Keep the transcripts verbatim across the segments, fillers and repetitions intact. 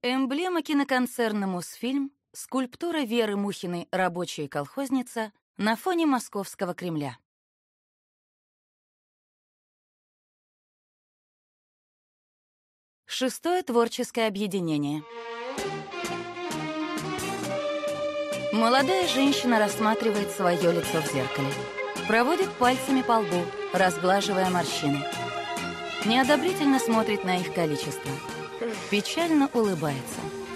Эмблема киноконцерна «Мосфильм», скульптура Веры Мухиной «Рабочая колхозница» на фоне Московского Кремля. Шестое творческое объединение. Молодая женщина рассматривает свое лицо в зеркале. Проводит пальцами по лбу, разглаживая морщины. Неодобрительно смотрит на их количество. Печально улыбается.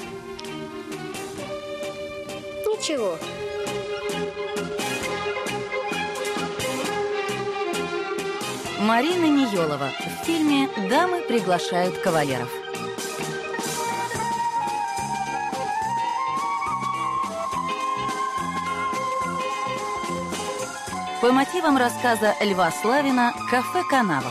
Ничего. Марина Ниелова в фильме «Дамы приглашают кавалеров». По мотивам рассказа Льва Славина «Кафе Канава».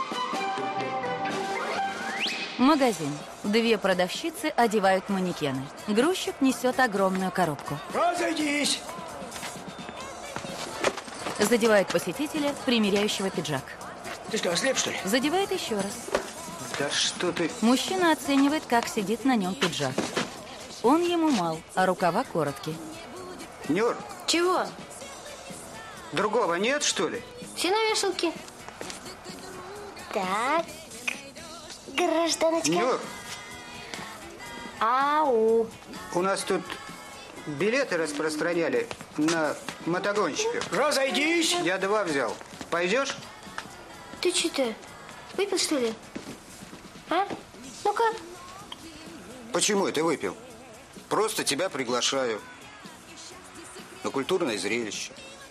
Магазин. Две продавщицы одевают манекены. Грузчик несет огромную коробку. Разойдись! Задевает посетителя, примеряющего пиджак. Ты что, ослеп, что ли? Задевает еще раз. Да что ты... Мужчина оценивает, как сидит на нем пиджак. Он ему мал, а рукава короткие. Нюр, Чего? другого нет, что ли? Все на вешалке. Так, гражданочка. Нюр, Ау. у нас тут билеты распространяли на мотогонщиков. Разойдись! Я два взял. Пойдешь? Ты что-то выпил, что ли? А? Ну-ка. Почему это выпил? Просто тебя приглашаю на культурное зрелище.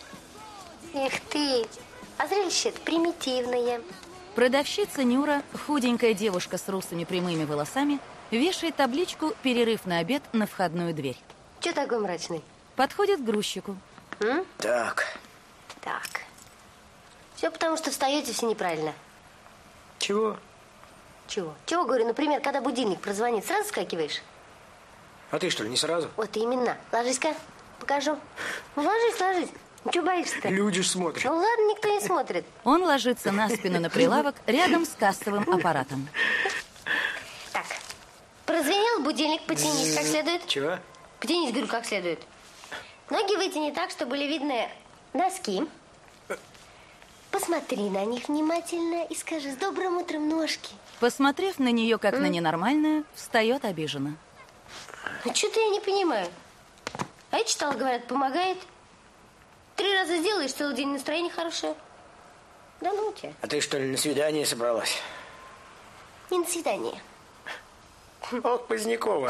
Эх ты. А зрелище-то примитивное. Продавщица Нюра, худенькая девушка с русыми прямыми волосами, вешает табличку «Перерыв на обед» на входную дверь. Че такой мрачный? Подходит к грузчику. М? Так. Так. Все потому, что встаете все неправильно. Чего? Чего? Чего, говорю, например, когда будильник прозвонит, сразу скакиваешь? А ты что ли, не сразу? Вот именно. Ложись-ка, покажу. Ну, ложись, ложись. Ну, что боишься-то? Люди ж смотрят. Ну, ладно, никто не смотрит. Он ложится на спину на прилавок рядом с кассовым аппаратом. Так, прозвенел будильник, потянись как следует. Чего? Потянись, говорю, как следует. Ноги вытяни так, чтобы были видны носки. Посмотри на них внимательно и скажи: с добрым утром, ножки. Посмотрев на нее как на ненормальную, встает обиженно. Ну, что-то я не понимаю. А я читала, говорят, помогает. Три раза сделаешь, целый день настроение хорошее. Да ну тебя. А ты что ли на свидание собралась? Не на свидание. Ох, Позднякова.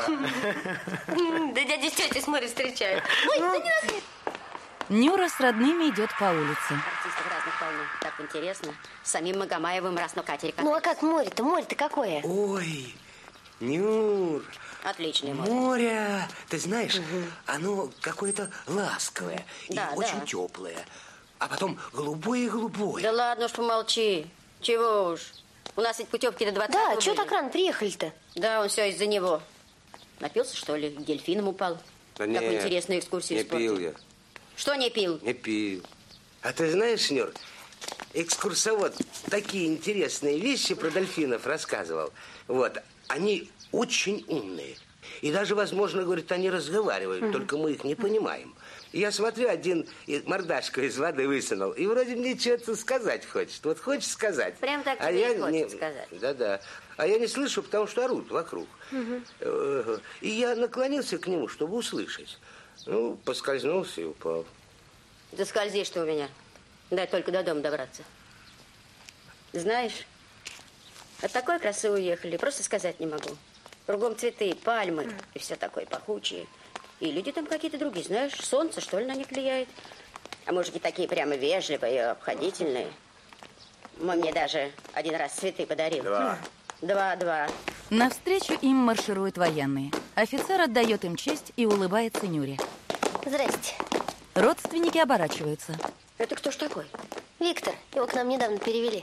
Да дядя с тетей смотрит, встречают. Ой, да не надо. Нюра с родными идет по улице. Артистов разных полно. Так интересно. С самим Магомаевым раз на катере Ну, а как море-то? Море-то какое? Ой, Нюр, Отличное море. море, ты знаешь, оно какое-то ласковое Да, и да. очень теплое, а потом голубое-голубое. Да ладно уж, помолчи. Чего уж. У нас ведь путевки до двадцатого Да, что были. так рано приехали-то? Да, он все из-за него. Напился, что ли? К дельфинам упал. Да Такую нет, интересную экскурсию не испортил. пил я, Что не пил? не пил. А ты знаешь, Нюр, экскурсовод такие интересные вещи про дельфинов рассказывал. Вот, они очень умные. И даже, возможно, говорит, они разговаривают, mm-hmm. только мы их не понимаем. И я смотрю, один мордашку из воды высунул, и вроде мне что-то сказать хочет. Вот хочет сказать. Прям так а тебе я и хочет не... сказать. Да-да. А я не слышу, потому что орут вокруг. Mm-hmm. И я наклонился к нему, чтобы услышать. Ну, поскользнулся и упал. Да скользишь ты у меня. Дай только до дома добраться. Знаешь, от такой красы уехали, просто сказать не могу. Кругом цветы, пальмы mm. и все такое пахучее. И люди там какие-то другие, знаешь, солнце, что ли, на них влияет. А мужики такие прямо вежливые, обходительные. Мой мне даже один раз цветы подарил. Два. Два-два. Навстречу им маршируют военные. Офицер отдает им честь и улыбается Нюре. Здрасте. Родственники оборачиваются. Это кто ж такой? Виктор. Его к нам недавно перевели.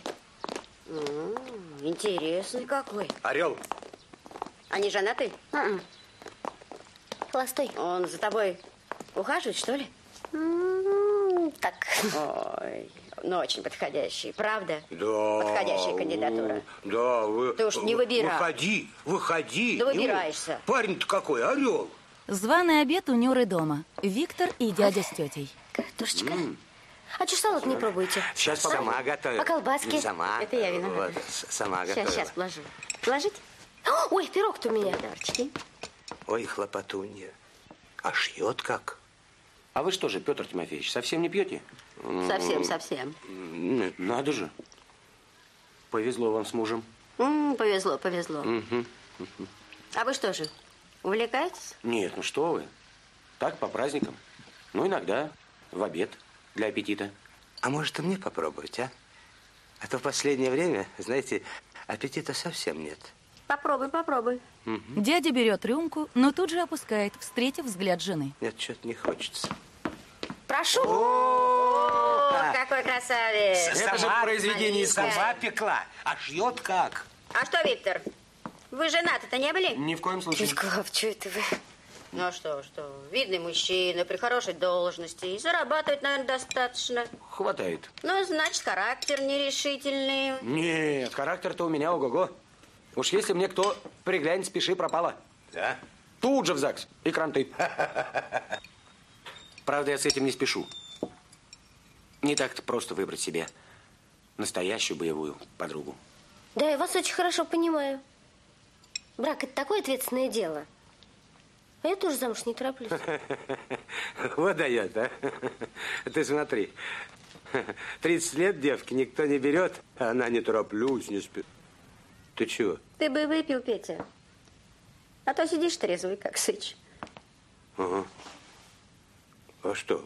М-м, интересный какой. Орел. Они женаты? М-м. Холостой. Он за тобой ухаживает, что ли? М-м, так. Ой, Ну, очень подходящий, правда? Да. Подходящая кандидатура. Да, вы... Ты уж не выбирай. Выходи, выходи. Да выбираешься. Ну, парень-то какой, орел. Званый обед у Нюры дома. Виктор и дядя с тетей. Картошечка. Mm. А что салат не пробуете? Сейчас сама готовит. А колбаски? Сама. Это я виновата. Вот, сама Сейчас, готовила. сейчас положу. Положить? Ой, пирог-то у меня. Подарочки. Ой, хлопотунья. А шьет как? А вы что же, Петр Тимофеевич, совсем не пьете? Совсем, совсем. Нет, надо же. Повезло вам с мужем. М-м, повезло, повезло. Угу. А вы что же, увлекаетесь? Нет, ну что вы. Так, по праздникам. Ну, иногда в обед для аппетита. А может, и мне попробовать, а? А то в последнее время, знаете, аппетита совсем нет. Попробуй, попробуй. Угу. Дядя берет рюмку, но тут же опускает, встретив взгляд жены. Нет, что-то не хочется. Прошу. О, какой красавец. Это же произведение искусства. Сама пекла, а шьет как? А что, Виктор, вы женаты-то не были? Ни в коем случае. Клав, что это вы? Ну, что, что, видный мужчина, при хорошей должности, и зарабатывать, наверное, достаточно. Хватает. Ну, значит, характер нерешительный. Нет, характер-то у меня ого-го. Уж если мне кто приглянет, спеши, пропало. Да? Тут же в ЗАГС и кранты. Правда, я с этим не спешу. Не так-то просто выбрать себе настоящую боевую подругу. Да, я вас очень хорошо понимаю. Брак – это такое ответственное дело. А я тоже замуж не тороплюсь. Вот дает, а? Ты смотри. тридцать лет девки никто не берет, а она не тороплюсь, не спит. Ты чего? Ты бы выпил, Петя. А то сидишь трезвый, как сыч. Ага. А что?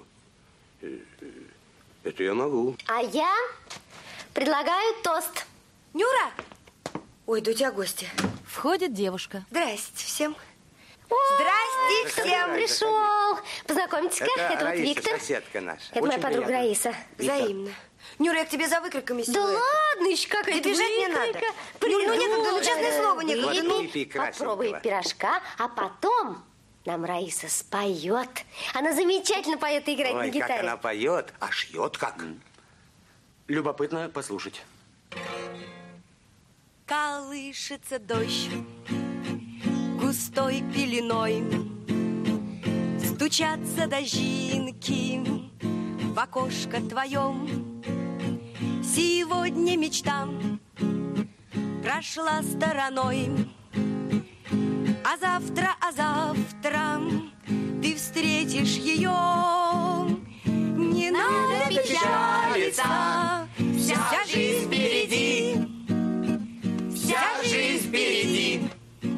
Это я могу. А я предлагаю тост. Нюра! Ой, да у тебя гости. Входит девушка. Здрасте всем. О, Здрасте всем. пришел. Познакомьтесь-ка, Это, это, вот Раиса, Виктор. соседка наша. Это моя Очень подруга приятно. Раиса. Взаимно. Нюра, я к тебе за выкройками Да сегодня. ладно, еще какая-то Да бежать не надо. выкройка. Нюр, ну некогда, ну Придумала. честное слово, некогда. Выпей, Вот выпей красненького. попробуй пирожка, а потом нам Раиса споет. Она замечательно поет и играет Ой, на гитаре. как она поет, а шьет как. Любопытно послушать. Колышется дождь густой пеленой, стучатся дождинки в окошко твоем. Сегодня мечта прошла стороной, а завтра, а завтра ты встретишь ее. Не надо печалиться, вся жизнь впереди. Вся жизнь впереди.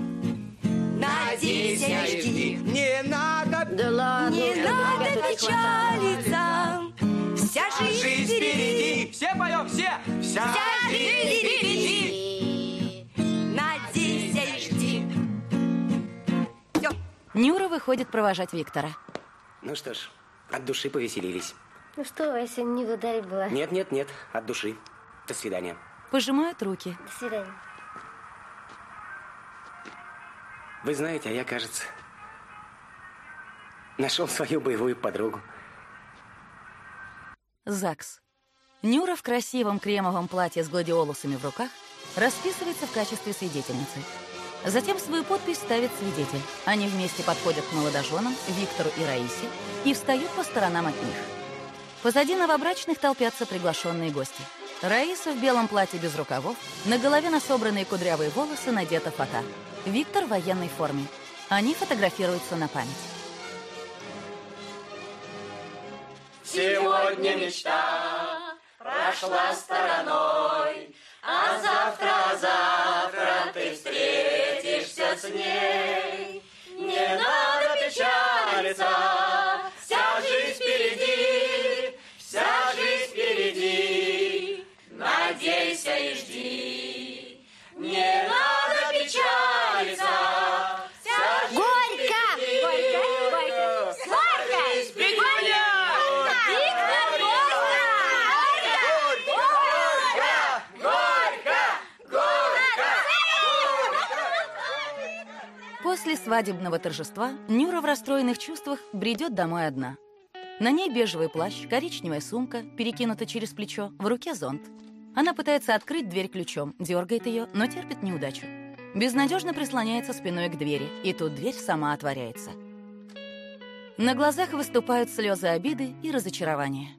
Надейся, жди. Не надо. Да ладно. Не уже, надо ребята, не хватает. печалиться. Вся жизнь впереди. Все поем, все! Вся Вся жизнь впереди. Надейся и жди. Все. Нюра выходит провожать Виктора. Ну что ж, от души повеселились. Ну что, я сегодня не в ударе была. Нет, нет, нет, от души. До свидания. Пожимают руки. До свидания. Вы знаете, а я, кажется, нашел свою боевую подругу. ЗАГС. Нюра в красивом кремовом платье с гладиолусами в руках расписывается в качестве свидетельницы. Затем свою подпись ставит свидетель. Они вместе подходят к молодоженам, Виктору и Раисе, и встают по сторонам от них. Позади новобрачных толпятся приглашенные гости. Раиса в белом платье без рукавов, на голове на собранные кудрявые волосы надета фата. Виктор в военной форме. Они фотографируются на память. Сегодня мечта прошла стороной, а завтра, а завтра ты встретишься с ней. Не надо печалиться, вся жизнь впереди, вся жизнь впереди. Надейся и жди. Не надо печалиться, вся жизнь Горько! впереди. Горько! Вся жизнь впереди. После свадебного торжества Нюра в расстроенных чувствах бредет домой одна. На ней бежевый плащ, коричневая сумка, перекинута через плечо, в руке зонт. Она пытается открыть дверь ключом, дергает ее, но терпит неудачу. Безнадежно прислоняется спиной к двери, и тут дверь сама отворяется. На глазах выступают слезы обиды и разочарования.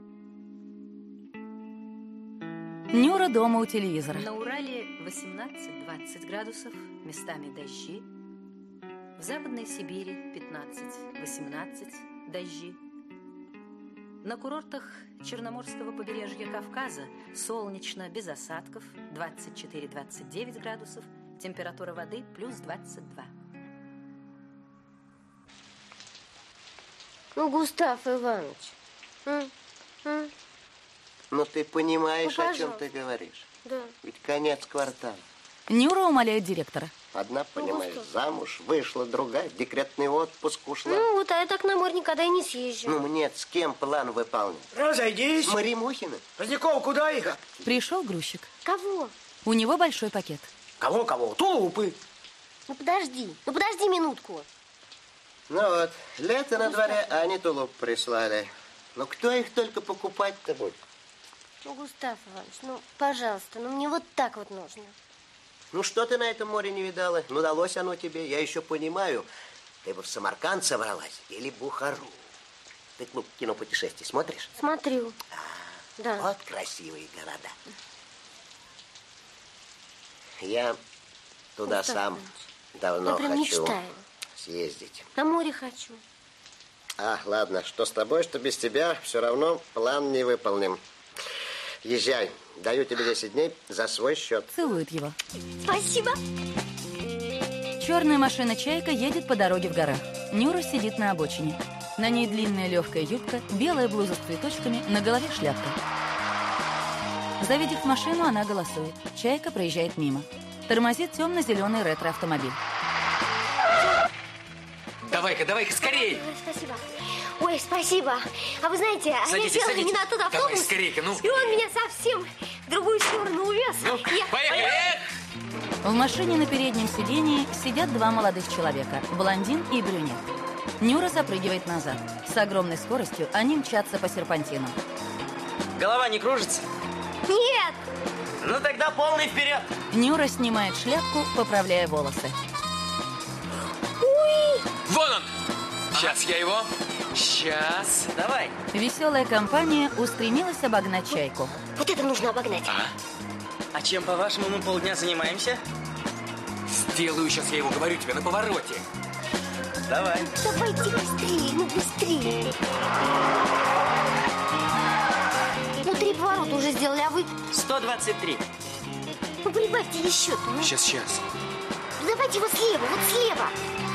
Нюра дома у телевизора. На Урале восемнадцать-двадцать градусов, местами дожди. В Западной Сибири пятнадцать-восемнадцать дожди. На курортах Черноморского побережья Кавказа солнечно, без осадков, двадцать четыре - двадцать девять градусов, температура воды плюс двадцать два. Ну, Густав Иванович. М? М? Ну, ты понимаешь, Ну, о чем ты говоришь? Да. Ведь конец квартала. Нюра умоляет директора. Одна, понимаешь, Густав. замуж вышла, другая в декретный отпуск ушла. Ну, вот, а я так на море никогда и не съезжу. Ну, мне с кем план выполнять? Разойдись. С Марией Мухиной. Поздняков, куда их? Пришел грузчик. Кого? У него большой пакет. Кого-кого? Тулупы. Ну, подожди. Ну, подожди минутку. Ну вот, лето на дворе, а они тулуп прислали. Ну, кто их только покупать-то будет? Ну, Густав Иванович, ну, пожалуйста, ну, мне вот так вот нужно. Ну, что ты на этом море не видала? Ну, далось оно тебе, я еще понимаю. Ты бы в Самарканд собралась или Бухару. Ты клуб кинопутешествий смотришь? Смотрю. А, Да. Вот красивые города. Я туда Густав сам Иванович, давно я прям хочу мечтаю. съездить. На море хочу. А, ладно, что с тобой, что без тебя, все равно план не выполним. Езжай, даю тебе десять дней за свой счет. Целует его. Спасибо. Черная машина «Чайка» едет по дороге в горах. Нюра сидит на обочине. На ней длинная легкая юбка, белая блуза с цветочками, на голове шляпка. Завидев машину, она голосует. «Чайка» проезжает мимо. Тормозит темно-зеленый ретро-автомобиль. Давай-ка, давай-ка, скорей! Ой, спасибо. Ой, спасибо. А вы знаете, а я Садитесь, села садитесь. не на тот автобус. Давай, скорей-ка, ну. И он меня совсем в другую сторону увез. Ну, Я- поехали! В машине на переднем сидении сидят два молодых человека, блондин и брюнет. Нюра запрыгивает назад. С огромной скоростью они мчатся по серпантину. Голова не кружится? Нет! Ну тогда полный вперед! Нюра снимает шляпку, поправляя волосы. Вон он! Сейчас я его. Сейчас. Давай. Веселая компания устремилась обогнать «Чайку». Вот это нужно обогнать. А? А чем, по-вашему, мы полдня занимаемся? Сделаю сейчас, я его говорю тебе, на повороте. Давай. Давайте быстрее, ну быстрее. Ну, три поворота уже сделали, а вы... сто двадцать три. Ну, прибавьте еще-то. Ну. Сейчас, сейчас. Давайте его слева, вот слева.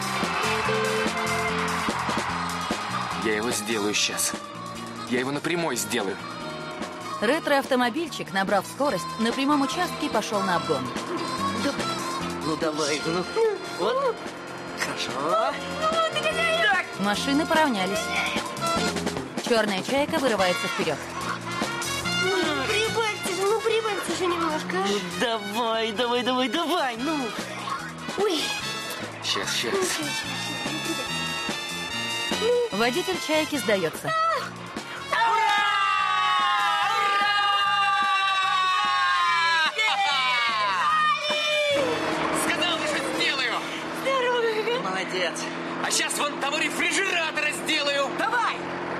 Я его сделаю сейчас. Я его напрямую сделаю. Ретро-автомобильчик, набрав скорость, на прямом участке пошел на обгон. Ну давай, ну. Вот. Хорошо. Так. Машины поравнялись. Черная «Чайка» вырывается вперед. Ну, прибавьте же, ну прибавьте же немножко. а. Ну давай, давай, давай, давай, ну. Ой. Сейчас, сейчас. Водитель «Чайки» сдается. Сказал же, что сделаю. Здорово. Молодец. А сейчас вон того рефрижератора сделаю. Давай.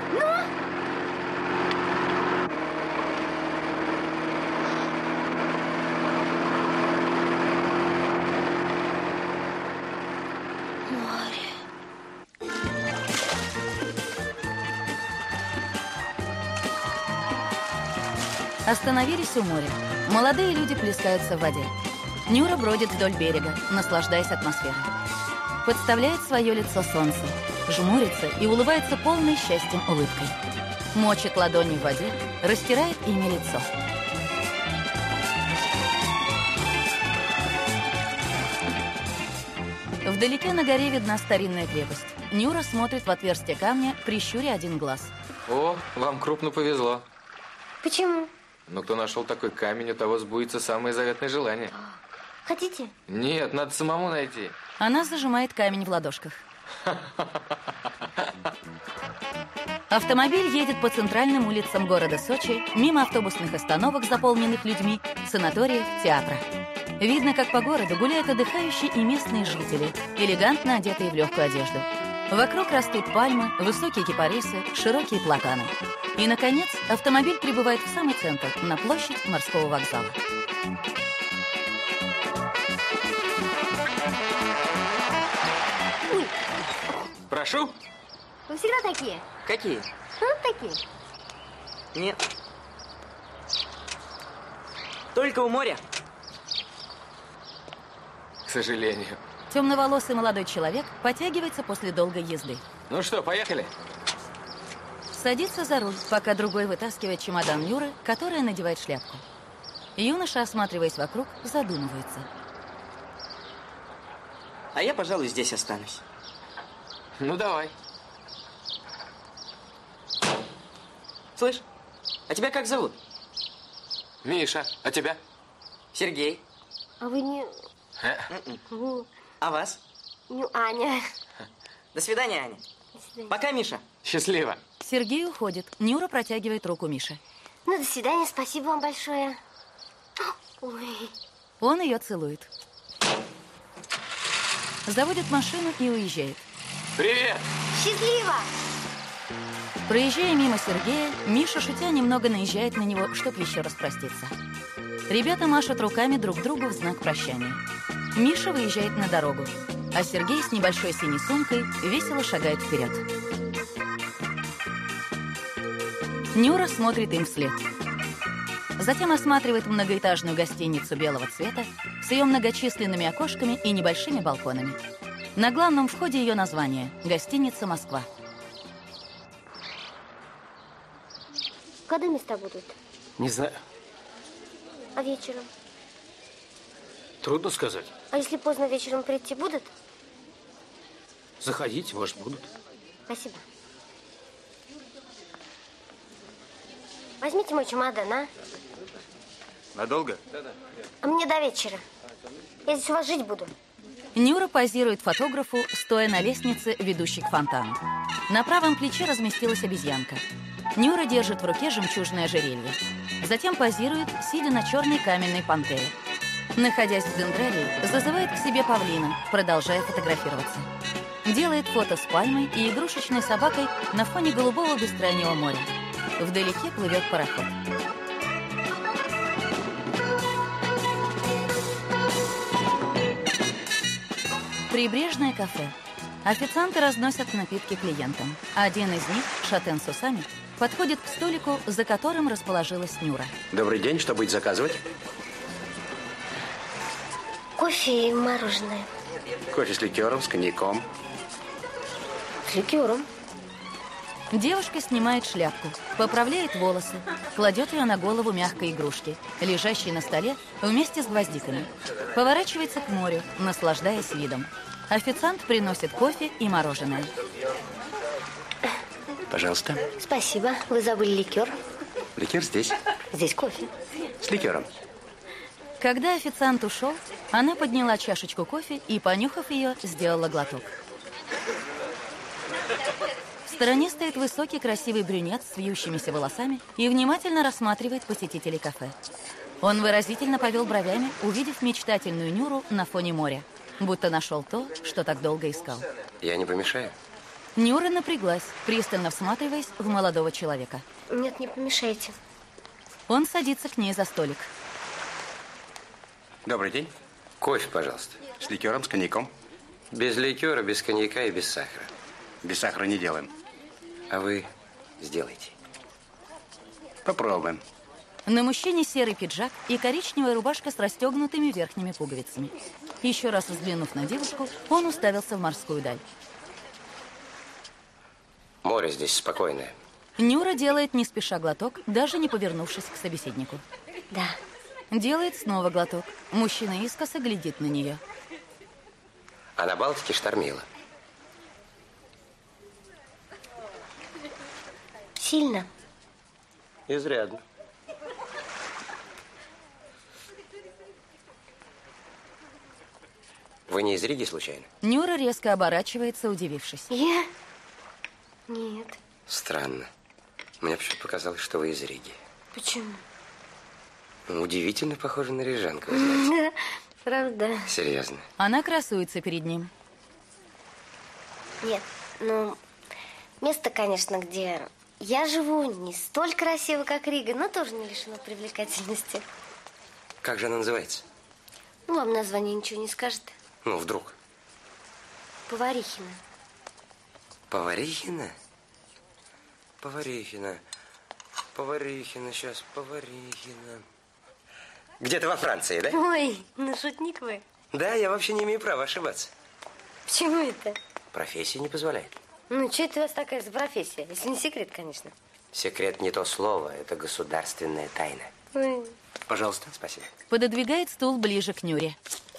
Остановились у моря. Молодые люди плескаются в воде. Нюра бродит вдоль берега, наслаждаясь атмосферой. Подставляет свое лицо солнцу, жмурится и улыбается полной счастьем улыбкой. Мочит ладони в воде, растирает ими лицо. Вдалеке на горе видна старинная крепость. Нюра смотрит в отверстие камня, прищуря один глаз. О, вам крупно повезло. Почему? Но кто нашел такой камень, у того сбудется самое заветное желание. Хотите? Нет, надо самому найти. Она зажимает камень в ладошках. Автомобиль едет по центральным улицам города Сочи, мимо автобусных остановок, заполненных людьми, санаториев, театра. Видно, как по городу гуляют отдыхающие и местные жители, элегантно одетые в легкую одежду. Вокруг растут пальмы, высокие кипарисы, широкие платаны. И, наконец, автомобиль прибывает в самый центр, на площадь морского вокзала. Прошу. Вы всегда такие? Какие? Ну, такие. Нет. Только у моря. К сожалению. Темноволосый молодой человек подтягивается после долгой езды. Ну что, поехали? Садится за руль, пока другой вытаскивает чемодан Нюры, которая надевает шляпку. Юноша, осматриваясь вокруг, задумывается. А я, пожалуй, здесь останусь. Ну, давай. Слышь, а тебя как зовут? Миша, а тебя? Сергей. А вы не... Э? А вас? Не Аня. До свидания, Аня. До свидания. Пока, Миша. Счастливо. Сергей уходит. Нюра протягивает руку Мише. Ну, до свидания, спасибо вам большое. Ой. Он ее целует. Заводит машину и уезжает. Привет! Счастливо! Проезжая мимо Сергея, Миша, шутя, немного наезжает на него, чтобы еще раз проститься. Ребята машут руками друг другу в знак прощания. Миша выезжает на дорогу, а Сергей с небольшой синей сумкой весело шагает вперед. Нюра смотрит им вслед. Затем осматривает многоэтажную гостиницу белого цвета с ее многочисленными окошками и небольшими балконами. На главном входе ее название – гостиница «Москва». Когда места будут? Не знаю. А вечером? Трудно сказать. А если поздно вечером прийти будут? Заходите, может, будут. Спасибо. Возьмите мой чемодан, а? Надолго? А мне до вечера. Я здесь у вас жить буду. Нюра позирует фотографу, стоя на лестнице, ведущей к фонтану. На правом плече разместилась обезьянка. Нюра держит в руке жемчужное ожерелье. Затем позирует, сидя на черной каменной пантере. Находясь в дендрарии, зазывает к себе павлина, продолжая фотографироваться. Делает фото с пальмой и игрушечной собакой на фоне голубого бескрайнего моря. Вдалеке плывет пароход. Прибрежное кафе. Официанты разносят напитки клиентам. Один из них, шатен с усами, подходит к столику, за которым расположилась Нюра. Добрый день, что будете заказывать? Кофе и мороженое. Кофе с ликером, с коньяком. С ликером. Девушка снимает шляпку, поправляет волосы, кладет ее на голову мягкой игрушки, лежащей на столе вместе с гвоздиками. Поворачивается к морю, наслаждаясь видом. Официант приносит кофе и мороженое. Пожалуйста. Спасибо. Вы забыли ликер? Ликер здесь. Здесь кофе. С ликером. Когда официант ушел, она подняла чашечку кофе и, понюхав ее, сделала глоток. В стороне стоит высокий красивый брюнет с вьющимися волосами и внимательно рассматривает посетителей кафе. Он выразительно повел бровями, увидев мечтательную Нюру на фоне моря, будто нашел то, что так долго искал. Я не помешаю? Нюра напряглась, пристально всматриваясь в молодого человека. Нет, не помешайте. Он садится к ней за столик. Добрый день. Кофе, пожалуйста. С ликером, с коньяком. Без ликера, без коньяка и без сахара. Без сахара не делаем. А вы сделайте. Попробуем. На мужчине серый пиджак и коричневая рубашка с расстегнутыми верхними пуговицами. Еще раз взглянув на девушку, он уставился в морскую даль. Море здесь спокойное. Нюра делает не спеша глоток, даже не повернувшись к собеседнику. Да. Делает снова глоток. Мужчина искоса глядит на нее. А на Балтике штормило. Сильно? Изрядно. Вы не из Риги, случайно? Нюра резко оборачивается, удивившись. Я? Нет. Странно. Мне почему-то показалось, что вы из Риги. Почему? Ну, удивительно похожа на рижанку, вы знаете. Правда. Серьезно. Она красуется перед ним. Нет, ну, место, конечно, где я живу, не столь красиво, как Рига, но тоже не лишено привлекательности. Как же она называется? Ну, вам название ничего не скажет. Ну, вдруг. Поварихина. Поварихина? Поварихина. Поварихина, сейчас, Поварихина. Где-то во Франции, да? Ой, ну шутник вы. Да, я вообще не имею права ошибаться. Почему это? Профессия не позволяет. Ну, что это у вас такая за профессия? Если не секрет, конечно. Секрет не то слово, это государственная тайна. Ой. Пожалуйста. Спасибо. Пододвигает стул ближе к Нюре.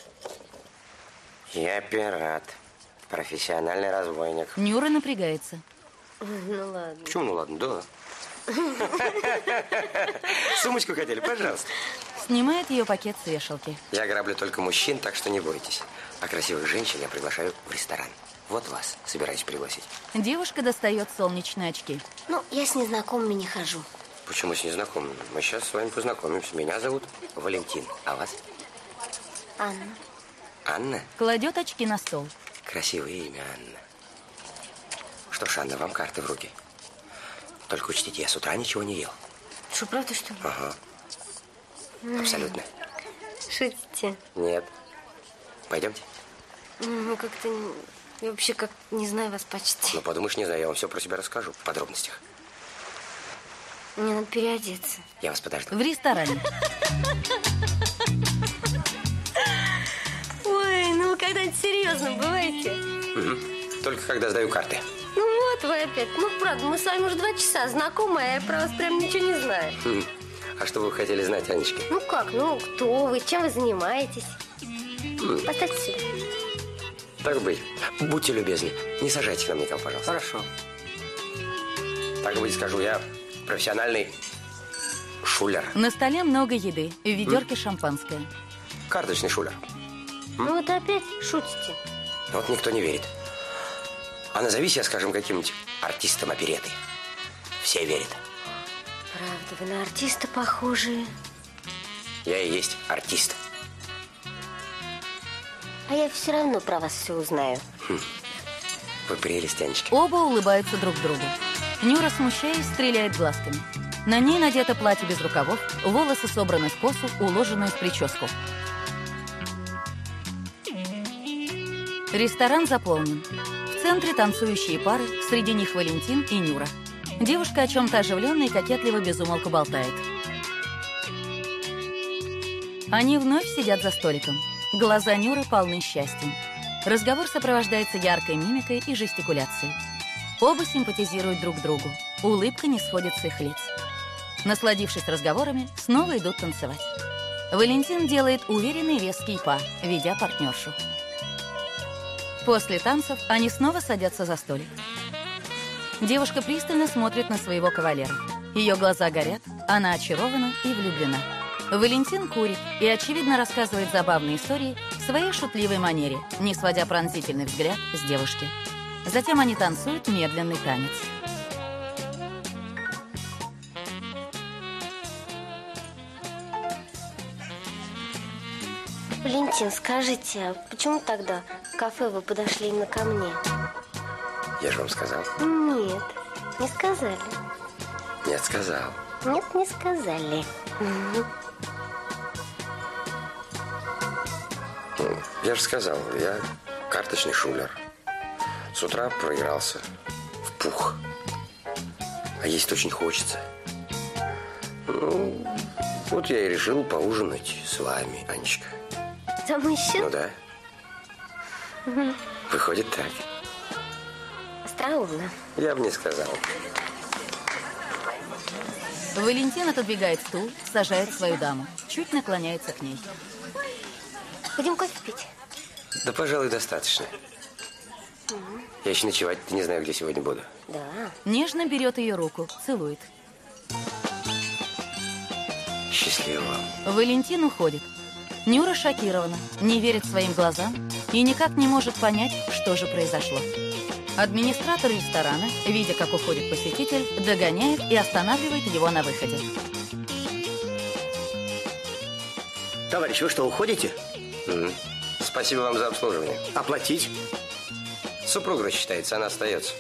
Я пират. Профессиональный разбойник. Нюра напрягается. Ну, ладно. Почему ну ладно? Да. Сумочку хотели? Пожалуйста. Снимает ее пакет с вешалки. Я граблю только мужчин, так что не бойтесь. А красивых женщин я приглашаю в ресторан. Вот вас собираюсь пригласить. Девушка достает солнечные очки. Ну, я с незнакомыми не хожу. Почему с незнакомыми? Мы сейчас с вами познакомимся. Меня зовут Валентин. А вас? Анна. Анна? Кладет очки на стол. Красивое имя, Анна. Что ж, Анна, вам карты в руки. Только учтите, я с утра ничего не ел. Что, правда, что ли? Ага. Абсолютно. Шутите? Нет. Пойдемте? Ну, как-то... Я вообще как не знаю вас почти. Ну, подумаешь, не знаю, я вам все про себя расскажу в подробностях. Мне надо переодеться. Я вас подожду. В ресторане. Ой, ну вы когда-нибудь серьезно бываете? Угу. Только когда сдаю карты. Ну вот вы опять. Ну, правда, мы с вами уже два часа знакомы, а я про вас прям ничего не знаю. Хм. А что вы хотели знать, Анечка? Ну как, ну кто вы, чем вы занимаетесь? Хм. Поставьте сюда. Так быть. Будьте любезны, не сажайте к нам никого, пожалуйста. Хорошо. Так быть, скажу, я профессиональный шулер. На столе много еды, в ведерке шампанское. Карточный шулер. Ну вот опять шутите. Вот никто не верит. А назовись я, скажем, каким-нибудь артистом опереты. Все верят. Правда, вы на артиста похожи. Я и есть артист. А я все равно про вас все узнаю. Хм. Вы прелесть, Анечка. Оба улыбаются друг другу. Нюра, смущаясь, стреляет глазками. На ней надето платье без рукавов, волосы собраны в косу, уложенную в прическу. Ресторан заполнен. В центре танцующие пары, среди них Валентин и Нюра. Девушка о чем-то оживленно и кокетливо безумолку болтает. Они вновь сидят за столиком. Глаза Нюры полны счастьем. Разговор сопровождается яркой мимикой и жестикуляцией. Оба симпатизируют друг другу. Улыбка не сходит с их лиц. Насладившись разговорами, снова идут танцевать. Валентин делает уверенный резкий па, ведя партнершу. После танцев они снова садятся за столик. Девушка пристально смотрит на своего кавалера. Ее глаза горят, она очарована и влюблена. Валентин курит и, очевидно, рассказывает забавные истории в своей шутливой манере, не сводя пронзительный взгляд с девушки. Затем они танцуют медленный танец. Валентин, скажите, а почему тогда в кафе вы подошли именно ко мне? Я же вам сказал. Нет, не сказали. Нет, сказал. Нет, не сказали. Я же сказал, я карточный шулер. С утра проигрался в пух. А есть очень хочется. Ну, вот я и решил поужинать с вами, Анечка. За мой счет? Ну да. Выходит так. Остроумно. Я бы не сказал. Валентин отодвигает стул, сажает свою даму. Чуть наклоняется к ней. Будем кофе пить? Да, пожалуй, достаточно. Угу. Я еще ночевать не знаю, где сегодня буду. Да. Нежно берет ее руку, целует. Счастливо вам. Валентин уходит. Нюра шокирована, не верит своим глазам и никак не может понять, что же произошло. Администратор ресторана, видя, как уходит посетитель, догоняет и останавливает его на выходе. Товарищ, вы что, уходите? Mm. Спасибо вам за обслуживание. Оплатить? Супруга рассчитается, она остается.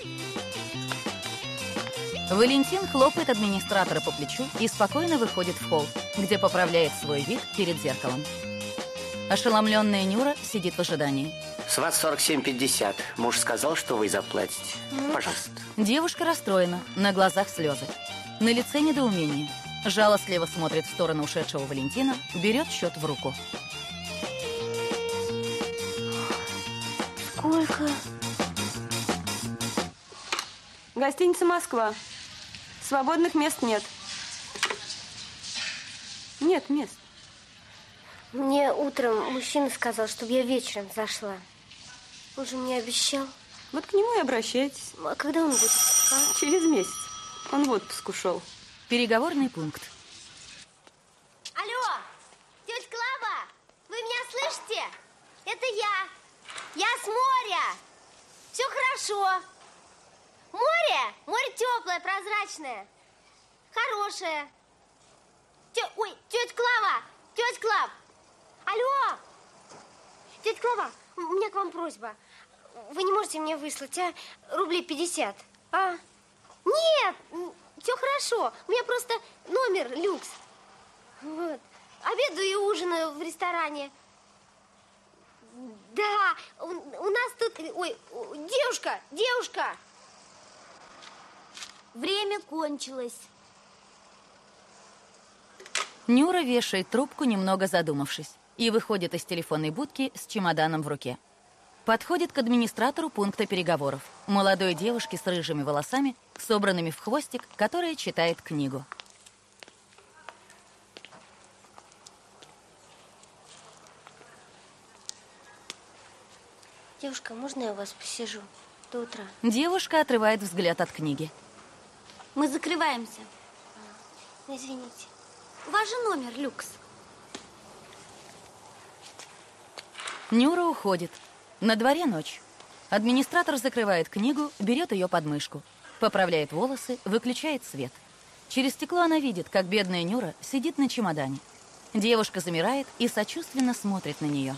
Валентин хлопает администратора по плечу и спокойно выходит в холл, где поправляет свой вид перед зеркалом. Ошеломленная Нюра сидит в ожидании. С вас сорок семь пятьдесят. Муж сказал, что вы заплатите. Пожалуйста. Девушка расстроена, на глазах слезы. На лице недоумение. Жалостливо смотрит в сторону ушедшего Валентина, берет счет в руку. Сколько? Гостиница «Москва». Свободных мест нет. Нет мест. Мне утром мужчина сказал, чтобы я вечером зашла. Он же мне обещал. Вот к нему и обращайтесь. А когда он будет? А? Через месяц. Он в отпуск ушел. Переговорный пункт. Алло, тетя Клава, вы меня слышите? Это я. Я с моря. Все хорошо. Море? Море теплое, прозрачное. Хорошее. Тё... Ой, тетя Клава, тетя Клав. Алло. Тетя Клава, у меня к вам просьба. Вы не можете мне выслать, а? Рублей пятьдесят. А? Нет, все хорошо. У меня просто номер люкс. Вот. Обедаю и ужинаю в ресторане. Да, у, у нас тут... Ой, девушка, девушка. Время кончилось. Нюра вешает трубку, немного задумавшись, и выходит из телефонной будки с чемоданом в руке. Подходит к администратору пункта переговоров, молодой девушке с рыжими волосами, собранными в хвостик, которая читает книгу. Девушка, можно я у вас посижу до утра? Девушка отрывает взгляд от книги. Мы закрываемся. А, извините. У вас же номер люкс. Нюра уходит. На дворе ночь. Администратор закрывает книгу, берет ее под мышку, поправляет волосы, выключает свет. Через стекло она видит, как бедная Нюра сидит на чемодане. Девушка замирает и сочувственно смотрит на нее.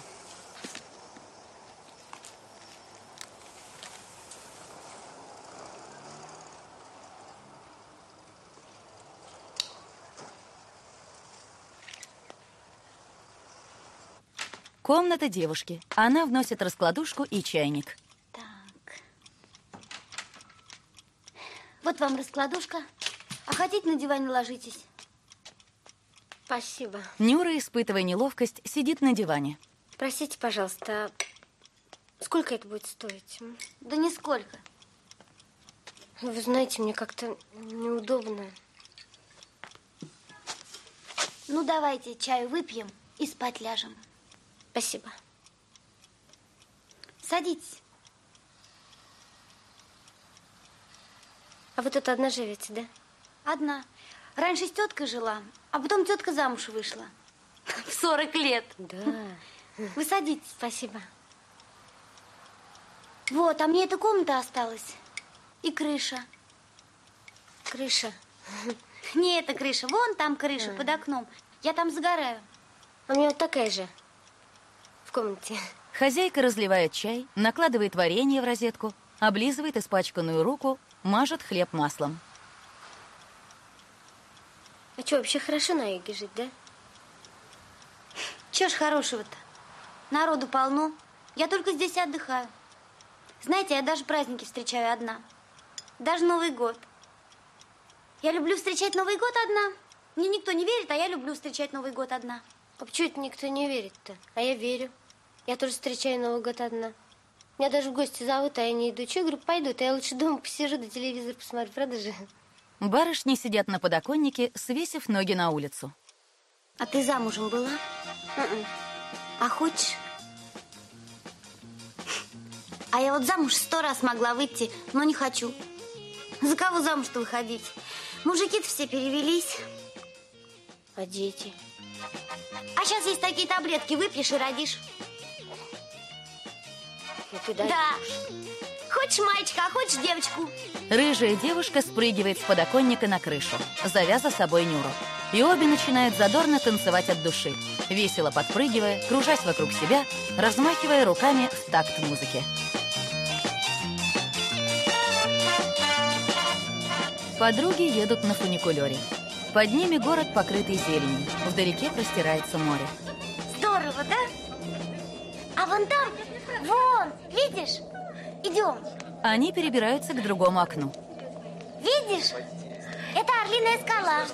Комната девушки. Она вносит раскладушку и чайник. Так. Вот вам раскладушка. А хотите, на диване ложитесь? Спасибо. Нюра, испытывая неловкость, сидит на диване. Простите, пожалуйста, а сколько это будет стоить? Да нисколько. Вы знаете, мне как-то неудобно. Ну, давайте чаю выпьем и спать ляжем. Спасибо. Садитесь. А вы тут одна живете, да? Одна. Раньше с теткой жила, а потом тетка замуж вышла. В сорок лет. Да. Вы садитесь. Спасибо. Вот, а мне эта комната осталась. И крыша. Крыша? Не эта крыша. Вон там крыша, а. под окном. Я там загораю. А у меня вот такая же. В комнате. Хозяйка разливает чай, накладывает варенье в розетку, облизывает испачканную руку, мажет хлеб маслом. А что, вообще хорошо на юге жить, да? Чего ж хорошего-то? Народу полно. Я только здесь отдыхаю. Знаете, я даже праздники встречаю одна. Даже Новый год. Я люблю встречать Новый год одна. Мне никто не верит, а я люблю встречать Новый год одна. А почему это никто не верит-то? А я верю. Я тоже встречаю Новый год одна. Меня даже в гости зовут, а я не иду. Че, я говорю, пойду, то я лучше дома посижу, да телевизор посмотрю, правда же? Барышни сидят на подоконнике, свесив ноги на улицу. А ты замужем была? Mm-mm. А хочешь? А я вот замуж сто раз могла выйти, но не хочу. За кого замуж-то выходить? Мужики-то все перевелись. А дети? А сейчас есть такие таблетки, выпьешь и родишь. И ты даешь? Да. Хочешь мальчика, а хочешь девочку? Рыжая девушка спрыгивает с подоконника на крышу, зовя за собой Нюру. И обе начинают задорно танцевать от души, весело подпрыгивая, кружась вокруг себя, размахивая руками в такт музыки. Подруги едут на фуникулере. Под ними город, покрытый зеленью. Вдалеке простирается море. Здорово, да? А вон там, вон, видишь? Идем. Они перебираются к другому окну. Видишь? Это Орлиная скала.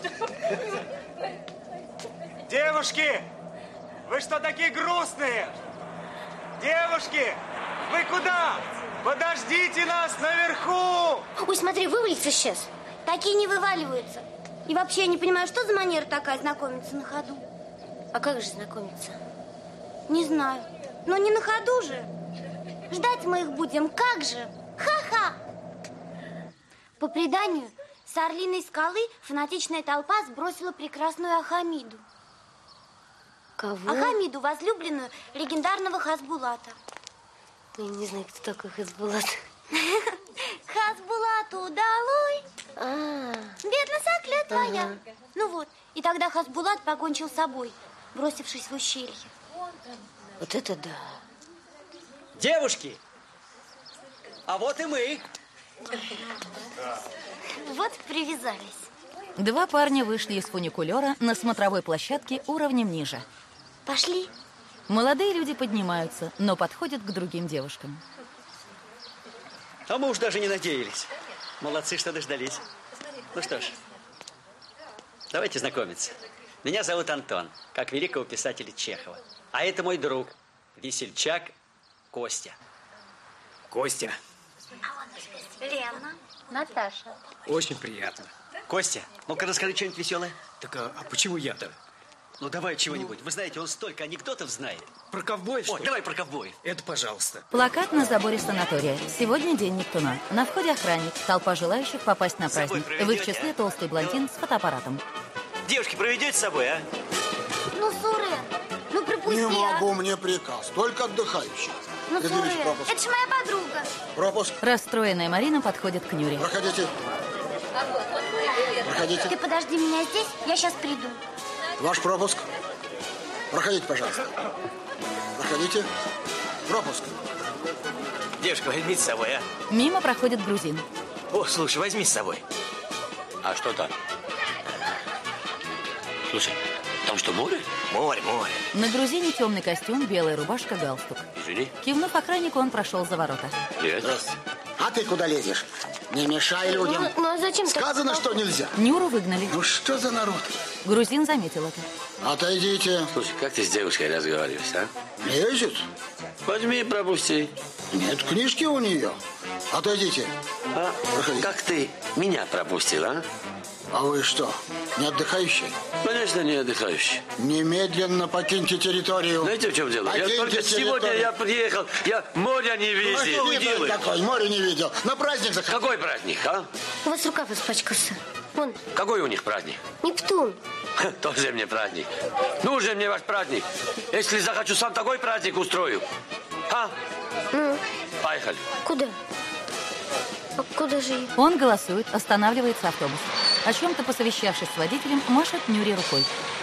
Девушки, вы что такие грустные? Девушки, вы куда? Подождите нас наверху! Ой, смотри, вывалится сейчас. Такие не вываливаются. И вообще, я не понимаю, что за манера такая знакомиться на ходу? А как же знакомиться? Не знаю. Но не на ходу же. Ждать мы их будем, как же? Ха-ха! По преданию, с Орлиной скалы фанатичная толпа сбросила прекрасную Ахамиду. Кого? Ахамиду, возлюбленную легендарного Хасбулата. Я не знаю, кто такой Хасбулат. Хасбулату удалой. А, бедная сокля твоя. Ну вот, и тогда Хасбулат покончил с собой, бросившись в ущелье. вот это да. Девушки, а вот и мы. Вот привязались. Два парня вышли из фуникулера на смотровой площадке уровнем ниже. Пошли. Молодые люди поднимаются, но подходят к другим девушкам. А мы уж даже не надеялись. Молодцы, что дождались. Ну что ж, давайте знакомиться. Меня зовут Антон, как великого писателя Чехова. А это мой друг, весельчак Костя. Костя. Лена. Наташа. Очень приятно. Костя, ну-ка расскажи что-нибудь веселое. Так а, а почему я-то? Ну давай чего-нибудь. Вы знаете, он столько анекдотов знает. Про ковбоев, что Ой, ли? давай про ковбоев. Это пожалуйста. Плакат на заборе санатория. Сегодня день Нептуна. На входе охранник. Толпа желающих попасть на праздник. В их числе толстый блондин с фотоаппаратом. Девушки, проведете с собой, а? Ну, Сурен, ну пропусти, Не могу, а? мне приказ. Только отдыхающий. Ну, Предъявите Сурен, пропуск. это же моя подруга. Пропуск. Расстроенная Марина подходит к Нюре. Проходите. Проходите. Ты подожди меня здесь, я сейчас приду. Ваш пропуск. Проходите, пожалуйста. Проходите. Пропуск. Девушка, возьмите с собой, а? Мимо проходит грузин. О, слушай, возьми с собой. А что там? Слушай, там что, море? Море, море. На грузине темный костюм, белая рубашка, галстук. Извини. Кивнув охраннику, он прошел за ворота. Привет. А ты куда лезешь? Не мешай людям. Ну, ну а зачем ты? Сказано, что нельзя. Нюру выгнали. Ну что за народ? Грузин заметил это. Отойдите. Слушай, как ты с девушкой разговариваешь, а? Лезет? Возьми и пропусти. Нет книжки у нее. Отойдите. А как ты меня пропустил, а? А вы что, не отдыхающий? Конечно, не отдыхающий. Немедленно покиньте территорию. Знаете, в чем дело? Покиньте я только территорию. сегодня я приехал, я моря не видел. Какой вы такой? Море не видел. На праздник заходил. Какой праздник, а? У вас рукав испачкался. Вон, Какой у них праздник? Нептун. Ха, тоже мне праздник. Нужен мне ваш праздник. Если захочу, сам такой праздник устрою. А? Ну, Поехали. куда? А куда же? Он голосует, останавливается автобус. О чем-то посовещавшись с водителем, машет Нюре рукой.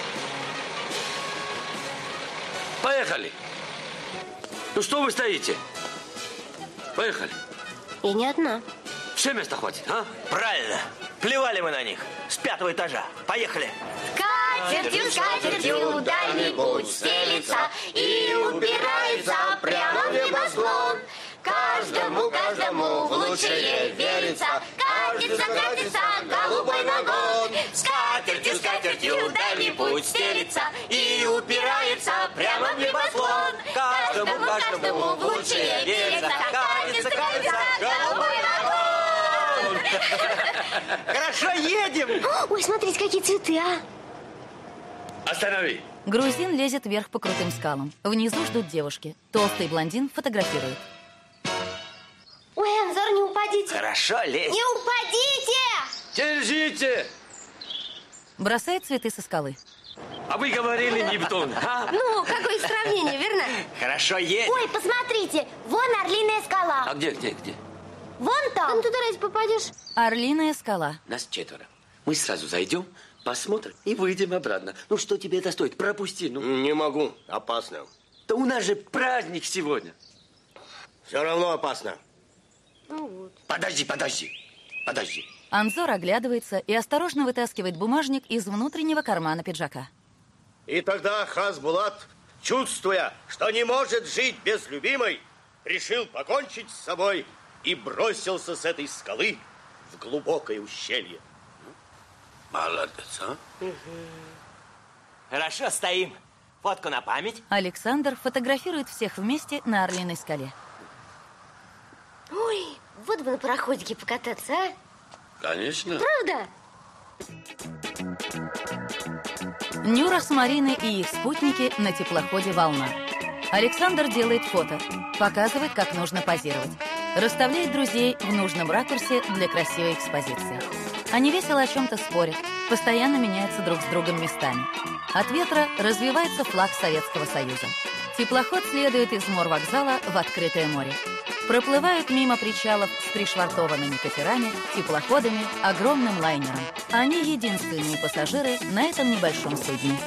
Поехали. Ну что вы стоите? Поехали. И не одна. Все места хватит, а? Правильно. Плевали мы на них. С пятого этажа. Поехали. Скатертью, скатертью, дальний путь стелится и упирается прямо в небосклон. Каждому, каждому в лучшее верится. Катится, катится голубой нагон. Скатертью, скатертью, дальний путь стелится и упирается прямо в небосклон. Каждому, каждому в лучшее верится. Катится, катится голубой нагон. Хорошо, едем. Ой, смотрите, какие цветы, а. Останови. Грузин лезет вверх по крутым скалам. Внизу ждут девушки. Толстый блондин фотографирует. Ой, Анзор, не упадите. Хорошо, лезь. Не упадите! Держите. Бросает цветы со скалы. А вы говорили Нептун, а? Ну, какое сравнение, верно? Хорошо, едем. Ой, посмотрите, вон Орлиная скала. А где, где, где? Вон там. Ну туда разве попадешь? Орлиная скала. Нас четверо. Мы сразу зайдем, посмотрим и выйдем обратно. Ну, что тебе это стоит? Пропусти, ну. Не могу. Опасно. Да у нас же праздник сегодня. Все равно опасно. Ну вот. Подожди, подожди, подожди. Анзор оглядывается и осторожно вытаскивает бумажник из внутреннего кармана пиджака. И тогда Хасбулат, чувствуя, что не может жить без любимой, решил покончить с собой и бросился с этой скалы в глубокое ущелье. Молодец, а? Угу. Хорошо, стоим. Фотку на память. Александр фотографирует всех вместе на Орлиной скале. Ой, вот бы на пароходике покататься, а? Конечно. Правда? Нюра с Мариной и их спутники на теплоходе «Волна». Александр делает фото, показывает, как нужно позировать. Расставляет друзей в нужном ракурсе для красивой экспозиции. Они весело о чем-то спорят, постоянно меняются друг с другом местами. От ветра развивается флаг Советского Союза. Теплоход следует из морвокзала в открытое море. Проплывают мимо причалов с пришвартованными катерами, теплоходами, огромным лайнером. Они единственные пассажиры на этом небольшом судне.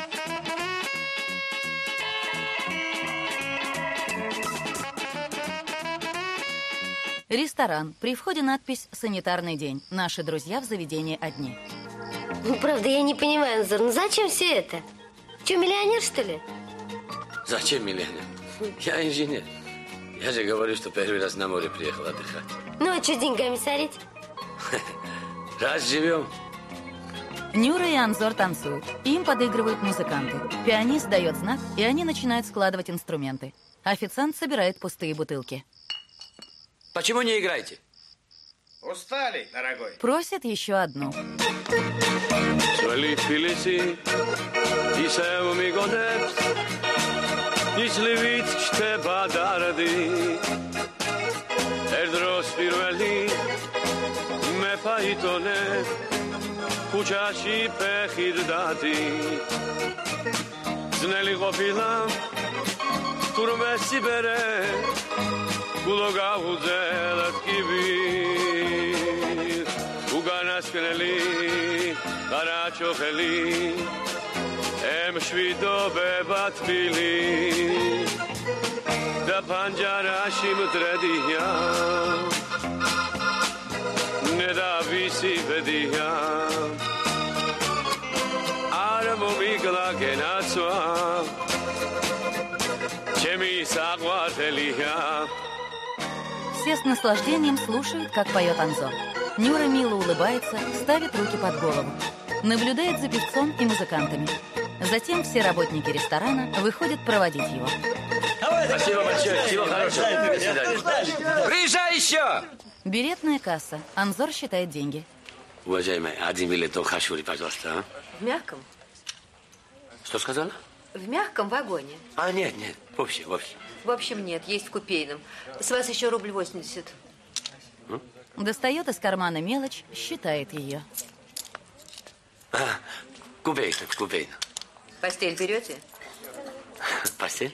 Ресторан. При входе надпись «Санитарный день». Наши друзья в заведении одни. Ну, правда, я не понимаю, Анзор, ну зачем все это? Че, миллионер, что ли? Зачем миллионер? Я инженер. Я же говорю, что первый раз на море приехал отдыхать. Ну, а что деньгами сорить? Раз живем. Нюра и Анзор танцуют. Им подыгрывают музыканты. Пианист дает знак, и они начинают складывать инструменты. Официант собирает пустые бутылки. Почему не играете? Устали, дорогой. Просит еще одну. Kulo gauzelat kibir Uganas keneli Karacho heli Em shvido bebat bili Da panjara shim trediya Ne da visi vediya Aramo migla genatsua Chemi sagwat eliya. Все с наслаждением слушают, как поет Анзор. Нюра мило улыбается, ставит руки под голову. Наблюдает за певцом и музыкантами. Затем все работники ресторана выходят проводить его. Спасибо большое. Всего хорошего. До свидания. Приезжай еще! Билетная касса. Анзор считает деньги. Уважаемый, один билет хашури, пожалуйста. А? В мягком? Что сказала? В мягком вагоне. А, нет, нет. Вообще, вообще. В общем, нет, есть в купейном. С вас еще рубль восемьдесят. М? Достает из кармана мелочь, считает ее. А, купейно, купейно. Постель берете? Постель?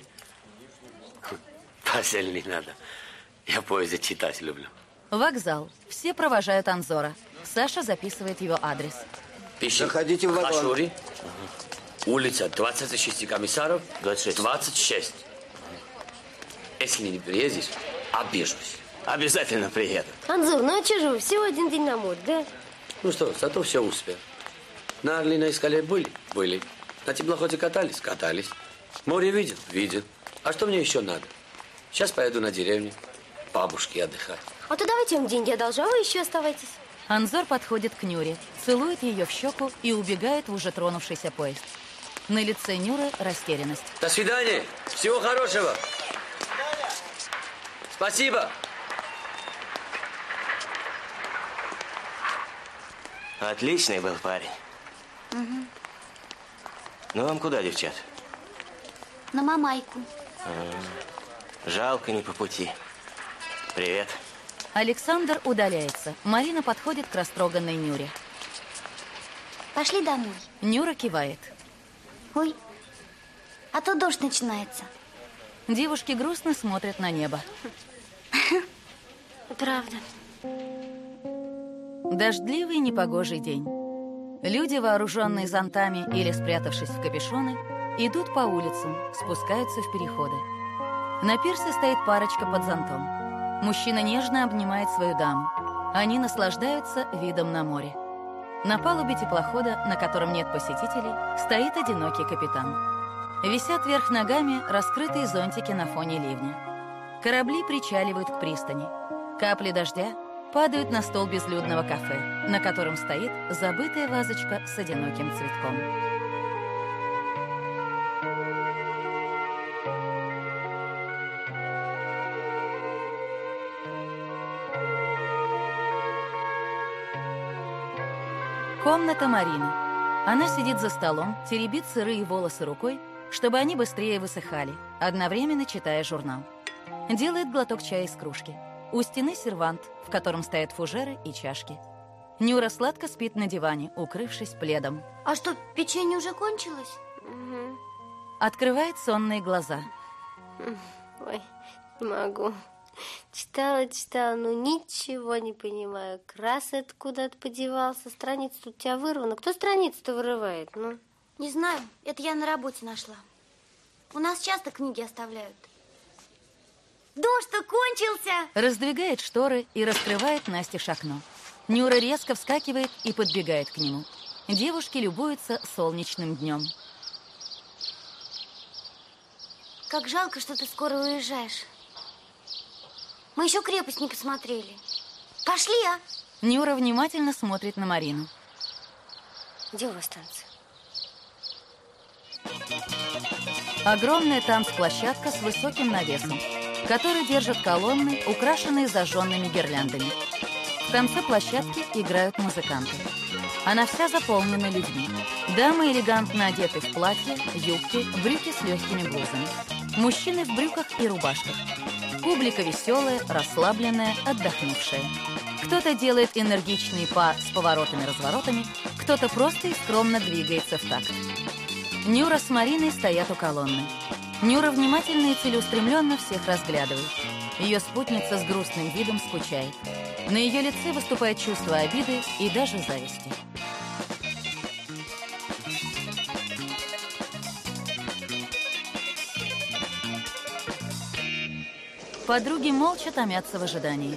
Постель не надо. Я в поезде читать люблю. Вокзал. Все провожают Анзора. Саша записывает его адрес. Пиши. Заходите в вагон. Хашури. Улица двадцать шесть комиссаров. двадцать шесть. двадцать шесть. Если не приедешь, обижусь. Обязательно приеду. Анзор, ну а что же вы? Всего один день на море, да? Ну что, зато все успел. На Орлиной скале были? Были. На теплоходе катались? Катались. Море видел? Видел. А что мне еще надо? Сейчас поеду на деревню. Бабушке отдыхать. А то давайте я вам деньги одолжу, а вы еще оставайтесь. Анзор подходит к Нюре, целует ее в щеку и убегает в уже тронувшийся поезд. На лице Нюры растерянность. До свидания. Всего хорошего. Спасибо. Отличный был парень. Угу. Ну, вам куда, девчат? На Мамайку. А, жалко, не по пути. Привет. Александр удаляется. Марина подходит к растроганной Нюре. Пошли домой. Нюра кивает. Ой, а то дождь начинается. Девушки грустно смотрят на небо. Правда. Дождливый непогожий день. Люди, вооруженные зонтами или спрятавшись в капюшоны, идут по улицам, спускаются в переходы. На пирсе стоит парочка под зонтом. Мужчина нежно обнимает свою даму. Они наслаждаются видом на море. На палубе теплохода, на котором нет посетителей, стоит одинокий капитан. Висят вверх ногами раскрытые зонтики на фоне ливня. Корабли причаливают к пристани. Капли дождя падают на стол безлюдного кафе, на котором стоит забытая вазочка с одиноким цветком. Комната Марины. Она сидит за столом, теребит сырые волосы рукой, чтобы они быстрее высыхали, одновременно читая журнал. Делает глоток чая из кружки. У стены сервант, в котором стоят фужеры и чашки. Нюра сладко спит на диване, укрывшись пледом. А что, печенье уже кончилось? Угу. Открывает сонные глаза. Ой, не могу. Читала, читала, но ничего не понимаю. Красный куда-то подевался, страница тут у тебя вырвана. Кто страницу-то вырывает? Ну? Не знаю, это я на работе нашла. У нас часто книги оставляют. Дождь-то кончился! Раздвигает шторы и раскрывает настежь окно. Нюра резко вскакивает и подбегает к нему. Девушки любуются солнечным днем. Как жалко, что ты скоро уезжаешь. Мы еще крепость не посмотрели. Пошли, а? Нюра внимательно смотрит на Марину. Где у вас танцы? Огромная танцплощадка с высоким навесом, который держат колонны, украшенные зажженными гирляндами. В конце площадки играют музыканты. Она вся заполнена людьми. Дамы элегантно одеты в платье, юбки, брюки с легкими блузами. Мужчины в брюках и рубашках. Публика веселая, расслабленная, отдохнувшая. Кто-то делает энергичные па с поворотами-разворотами, кто-то просто и скромно двигается в такт. Нюра с Мариной стоят у колонны. Нюра внимательно и целеустремленно всех разглядывает. Ее спутница с грустным видом скучает. На ее лице выступает чувство обиды и даже зависти. Подруги молча томятся в ожидании.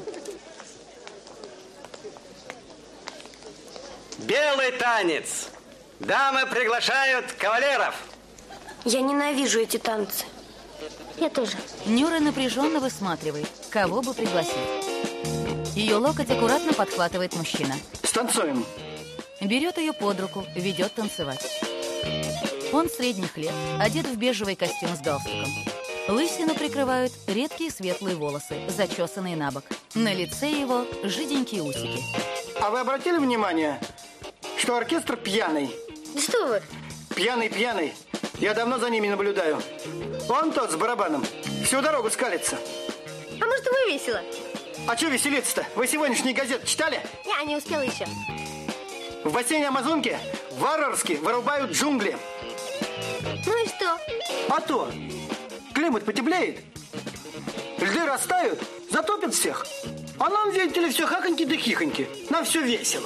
Белый танец. Дамы приглашают кавалеров. Я ненавижу эти танцы. Я тоже. Нюра напряженно высматривает, кого бы пригласить. Ее локоть аккуратно подхватывает мужчина. Станцуем. Берет ее под руку, ведет танцевать. Он средних лет, одет в бежевый костюм с галстуком. Лысину прикрывают редкие светлые волосы, зачесанные на бок. На лице его жиденькие усики. А вы обратили внимание, что оркестр пьяный? Да что вы? Пьяный-пьяный. Я давно за ними наблюдаю. Он тот с барабаном. Всю дорогу скалится. А может, ему весело? А что веселиться-то? Вы сегодняшние газеты читали? Я не успела еще. В бассейне Амазонки варварски вырубают джунгли. Ну и что? А то. Климат потеплеет. Льды растают, затопят всех. А нам, видите ли, все хахоньки да хихоньки. Нам все весело.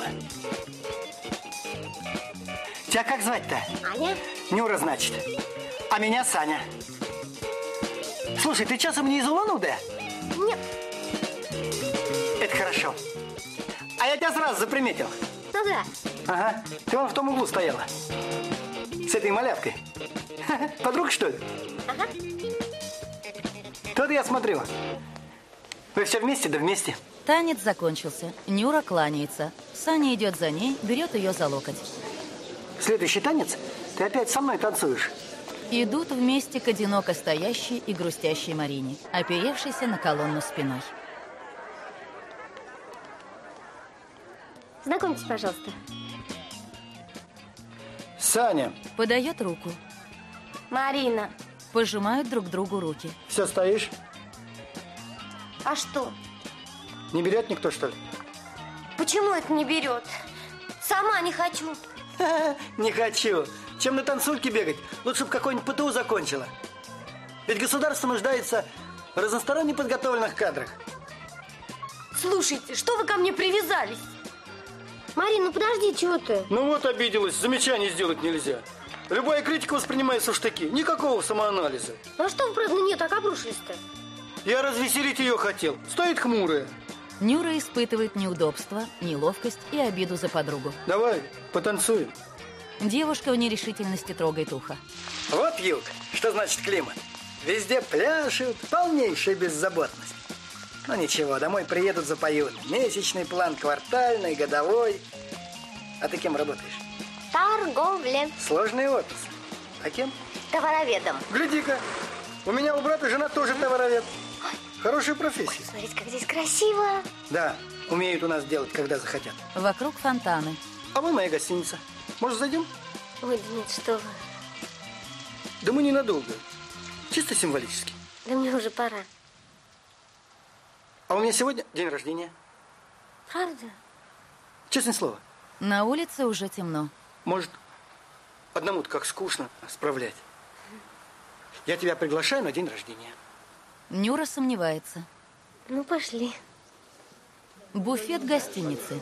Тебя как звать-то? Аня. Нюра, значит. А меня Саня. Слушай, ты часом не из Улан-Удэ? Нет. Это хорошо. А я тебя сразу заприметил. Ну да. Ага. Ты вон в том углу стояла. С этой малявкой. Подруга, что ли? Ага. Тут я смотрю. Вы все вместе, да вместе. Танец закончился. Нюра кланяется. Саня идет за ней, берет ее за локоть. Следующий танец ты опять со мной танцуешь. Идут вместе к одиноко стоящей и грустящей Марине, оперевшейся на колонну спиной. Знакомьтесь, пожалуйста. Саня. Подает руку. Марина. Пожимают друг другу руки. Все, стоишь? А что? Не берет никто, что ли? Почему это не берет? Сама не хочу. Не хочу. Чем на танцульке бегать? Лучше бы какой-нибудь ПТУ закончила. Ведь государство нуждается в разносторонне подготовленных кадрах. Слушайте, что вы ко мне привязались? Марин, ну подожди, чего ты? Ну вот обиделась, замечаний сделать нельзя. Любая критика воспринимается в штыки. Никакого самоанализа. Ну а что вы, правда, нет, так обрушились-то? Я развеселить ее хотел. Стоит хмурая. Нюра испытывает неудобство, неловкость и обиду за подругу. Давай, потанцуем. Девушка в нерешительности трогает ухо. Вот юг. Что значит климат? Везде пляшут, полнейшая беззаботность. Ну ничего, домой приедут, запоют. Месячный план, квартальный, годовой. А ты кем работаешь? Торговля. Сложный отпуск. А кем? Товароведом. Гляди-ка, у меня у брата жена тоже товаровед. Хорошая профессия. Смотрите, как здесь красиво. Да, умеют у нас делать, когда захотят. Вокруг фонтаны. А вон моя гостиница. Может, зайдем? Ой, да нет, что вы. Да мы ненадолго. Чисто символически. Да мне уже пора. А у меня сегодня день рождения. Правда? Честное слово. На улице уже темно. Может, одному-то как скучно справлять. Я тебя приглашаю на день рождения. Нюра сомневается. Ну, пошли. Буфет гостиницы.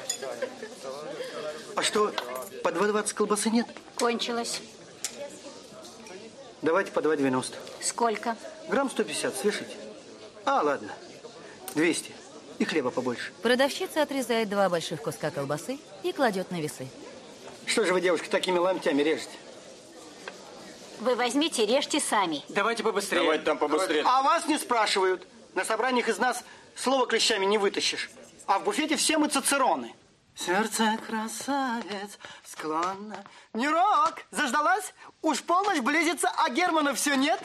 А что, по два двадцать колбасы нет? Кончилось. Давайте по два девяносто. Сколько? Грамм сто пятьдесят, свешите. А, ладно. двести. И хлеба побольше. Продавщица отрезает два больших куска колбасы и кладет на весы. Что же вы, девушка, такими ломтями режете? Вы возьмите, режьте сами. Давайте побыстрее. Давайте там побыстрее. А вас не спрашивают. На собраниях из нас слово клещами не вытащишь. А в буфете все мы цицероны. Сердце красавец, склонно. Нюрок, заждалась? Уж полночь близится, а Германа все нет?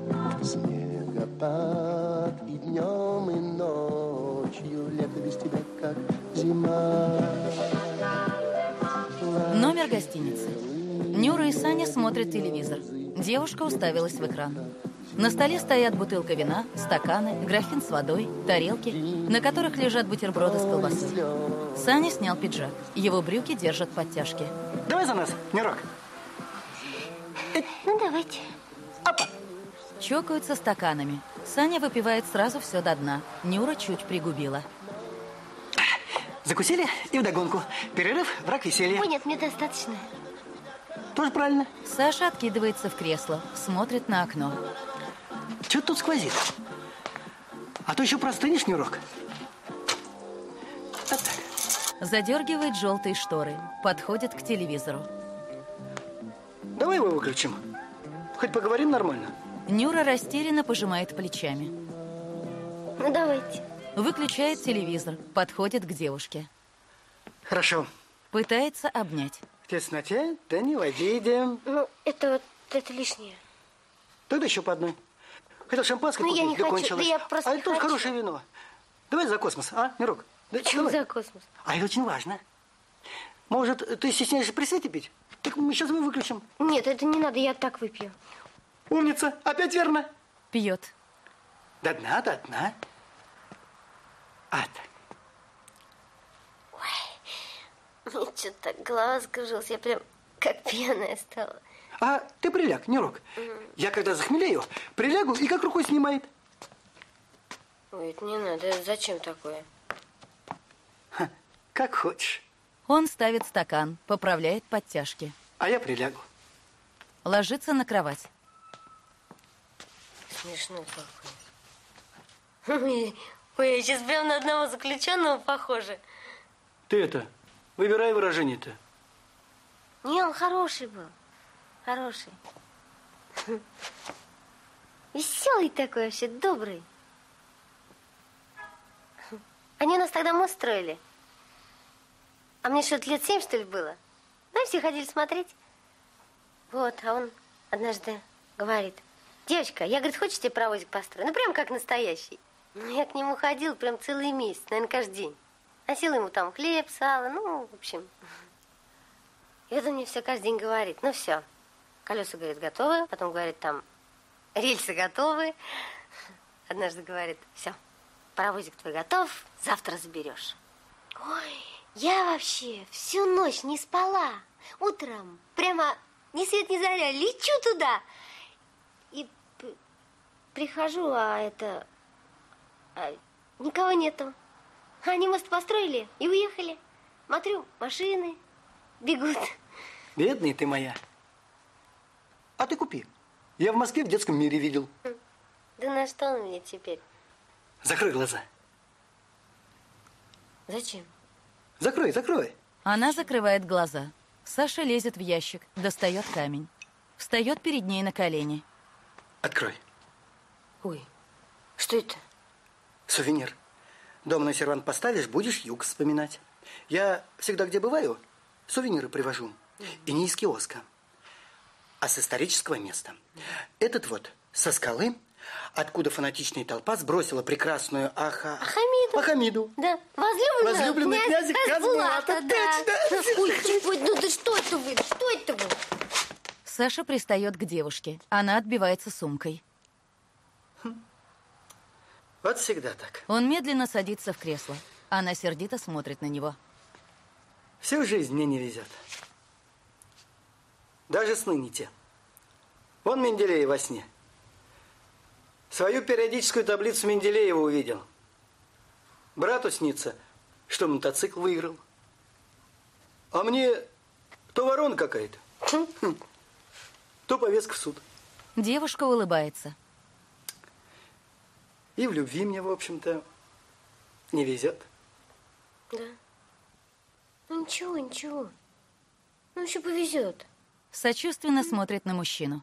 Снегопад и днем, и ночью, лето без тебя как зима. Номер гостиницы. Нюра и Саня смотрят телевизор. Девушка уставилась в экран. На столе стоят бутылка вина, стаканы, графин с водой, тарелки, на которых лежат бутерброды с колбасой. Саня снял пиджак. Его брюки держат подтяжки. Давай за нас, Нюрок. Ну, давайте. Опа. Чокаются стаканами. Саня выпивает сразу все до дна. Нюра чуть пригубила. Закусили и вдогонку. Перерыв, враг веселья. Ой, нет, мне достаточно. Тоже правильно. Саша откидывается в кресло, смотрит на окно. Что тут сквозит? А то еще простынешь, Нюрок. Вот так. Задергивает желтые шторы. Подходит к телевизору. Давай его выключим. Хоть поговорим нормально. Нюра растерянно пожимает плечами. Ну, давайте. Выключает телевизор. Подходит к девушке. Хорошо. Пытается обнять. В тесноте, да не в обиде. Ну, это вот, это лишнее. Тогда еще по одной. Хотел шампанское Ну, купить, я не да хочу, кончилось. да я просто А не тут хочу. хорошее вино. Давай за космос, а, Мирок? Да, Почему давай. за космос? А это очень важно. Может, ты стесняешься при свете пить? Так мы сейчас его выключим. Нет, это не надо, я так выпью. Умница, опять верно. Пьет. До дна, до дна. А так. Мне что-то так голова закружилась, я прям как пьяная стала. А ты приляг, Нюрок. Mm. Я когда захмелею, прилягу и как рукой снимает. Ой, это не надо, это зачем такое? Ха, как хочешь. Он ставит стакан, поправляет подтяжки. А я прилягу. Ложится на кровать. Смешно какое. Ой, ой, я сейчас прям на одного заключенного похожа. Ты это, выбирай выражение-то. Не, он хороший был. Хороший. Веселый такой вообще, добрый. Они у нас тогда мост строили. А мне что-то лет семь, что ли, было? Ну, и все ходили смотреть. Вот, а он однажды говорит: девочка, я, говорит, хочешь, тебе паровозик построю? Ну, прям как настоящий. Ну, я к нему ходил прям целый месяц, наверное, каждый день. Носила ему там хлеб, сало, ну, в общем. И вот он мне все каждый день говорит: ну, все, колеса, говорит, готовы. Потом говорит, там, рельсы готовы. Однажды говорит: все, паровозик твой готов, завтра заберешь. Ой, я вообще всю ночь не спала. Утром прямо ни свет ни заря лечу туда. И прихожу, а это... А никого нету. Они мост построили и уехали. Смотрю, машины бегут. Бедный ты моя. А ты купи. Я в Москве в детском мире видел. Да на что он мне теперь? Закрой глаза. Зачем? Закрой, закрой. Она закрывает глаза. Саша лезет в ящик, достает камень. Встает перед ней на колени. Открой. Ой, что это? Сувенир. Дома на сервант поставишь, будешь юг вспоминать. Я всегда, где бываю, сувениры привожу. И не из киоска, а с исторического места. Этот вот со скалы, откуда фанатичная толпа сбросила прекрасную Аха... Ахамиду. Ахамиду. Да, возлюбленную, возлюбленную князя Хазбулата. Да. Ой, ой, ну да что это вы, что это вы? Саша пристает к девушке. Она отбивается сумкой. Вот всегда так. Он медленно садится в кресло. Она сердито смотрит на него. Всю жизнь мне не везет. Даже сны не те. Вон Менделеев во сне. Свою периодическую таблицу Менделеева увидел. Брату снится, что мотоцикл выиграл. А мне то ворона какая-то, то повестка в суд. Девушка улыбается. И в любви мне, в общем-то, не везет. Да. Ну ничего, ничего. Ну еще повезет. Сочувственно смотрит на мужчину.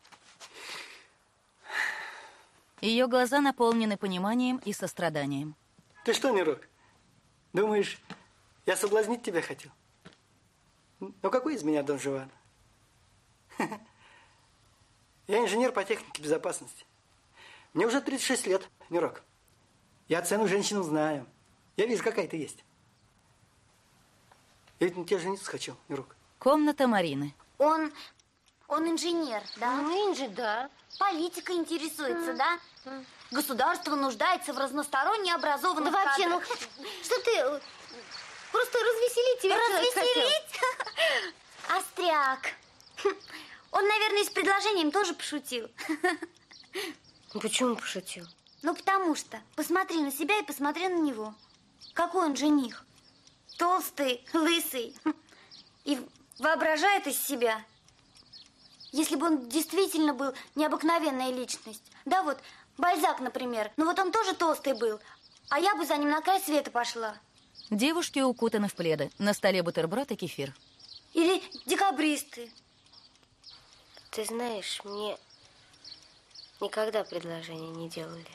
Ее глаза наполнены пониманием и состраданием. Ты что, Мирок, думаешь, я соблазнить тебя хотел? Ну какой из меня Дон Жуан? Я инженер по технике безопасности. Мне уже тридцать шесть лет, Мирок. Я цену женщинам знаю. Я вижу, какая ты есть. Я ведь на тебя жениться хочу, Мирок. Комната Марины. Он, он инженер, да? Ну, инженер, да. Политика интересуется, mm. да? Mm. Государство нуждается в разносторонне образованных Да вообще, кадрах. ну, что ты, просто развеселить тебя Развеселить? Остряк. Он, наверное, с предложением тоже пошутил. Почему пошутил? Ну, потому что посмотри на себя и посмотри на него. Какой он жених. Толстый, лысый. И воображает из себя. Если бы он действительно был необыкновенная личность. Да, вот Бальзак, например. Ну, вот он тоже толстый был. А я бы за ним на край света пошла. Девушки укутаны в пледы. На столе бутерброд и кефир. Или декабристы. Ты знаешь, мне никогда предложения не делали.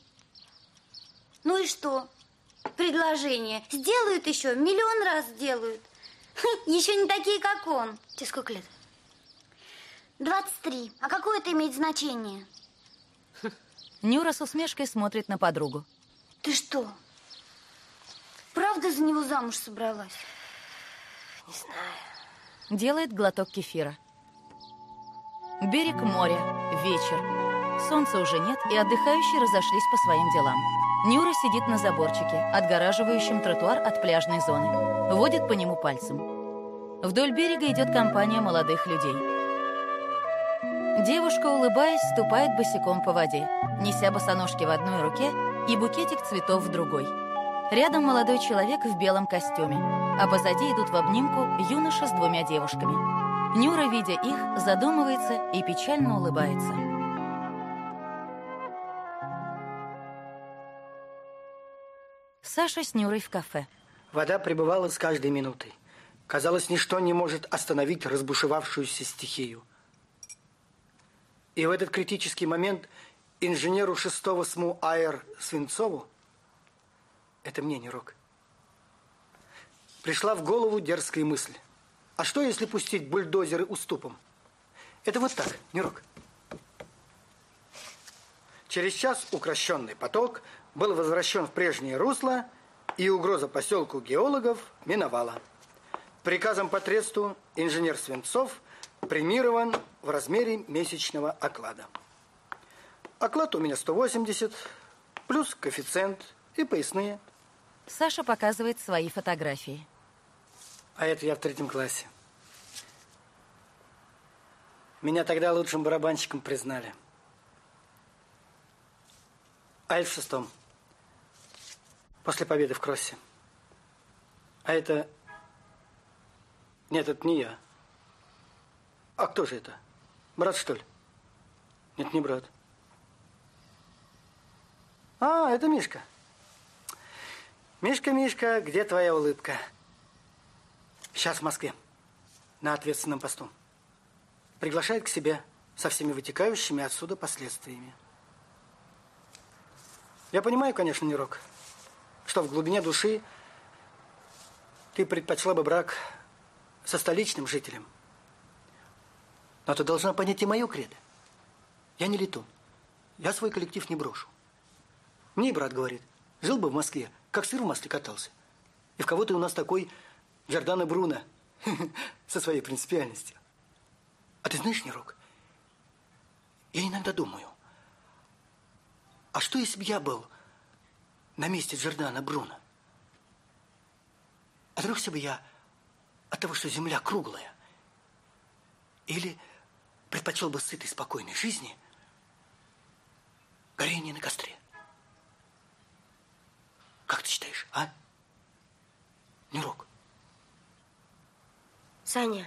Ну и что? Предложение. Сделают еще, миллион раз сделают. Еще не такие, как он. Тебе сколько лет? двадцать три. А какое это имеет значение? Нюра с усмешкой смотрит на подругу. Ты что? Правда за него замуж собралась? Не знаю. Делает глоток кефира. Берег моря. Вечер. Солнца уже нет, и отдыхающие разошлись по своим делам. Нюра сидит на заборчике, отгораживающем тротуар от пляжной зоны. Водит по нему пальцем. Вдоль берега идет компания молодых людей. Девушка, улыбаясь, ступает босиком по воде, неся босоножки в одной руке и букетик цветов в другой. Рядом молодой человек в белом костюме, а позади идут в обнимку юноша с двумя девушками. Нюра, видя их, задумывается и печально улыбается. Саша с Нюрой в кафе. Вода прибывала с каждой минутой. Казалось, ничто не может остановить разбушевавшуюся стихию. И в этот критический момент инженеру шестого СМУ АЭР Свинцову, это мне, Нюрок, пришла в голову дерзкая мысль. А что, если пустить бульдозеры уступом? Это вот так, Нюрок. Через час укрощенный поток был возвращен в прежнее русло, и угроза поселку геологов миновала. Приказом по тресту инженер Свинцов премирован в размере месячного оклада. Оклад у меня сто восемьдесят, плюс коэффициент и поясные. Саша показывает свои фотографии. А это я в третьем классе. Меня тогда лучшим барабанщиком признали. А это в шестом. После победы в кроссе. А это... Нет, это не я. А кто же это? Брат, что ли? Нет, не брат. А, это Мишка. Мишка, Мишка, где твоя улыбка? Сейчас в Москве. На ответственном посту. Приглашает к себе со всеми вытекающими отсюда последствиями. Я понимаю, конечно, Нерок, что в глубине души ты предпочла бы брак со столичным жителем. Но ты должна понять и мое кредо. Я не летун. Я свой коллектив не брошу. Мне брат говорит, жил бы в Москве, как сыр в масле катался. И в кого ты у нас такой Джордано Бруно со своей принципиальностью. А ты знаешь, Нерок, я иногда думаю, а что если бы я был на месте Джордано Бруно? Отрекся бы я от того, что земля круглая? Или предпочел бы сытой, спокойной жизни горение на костре? Как ты считаешь, а? Нерок. Саня,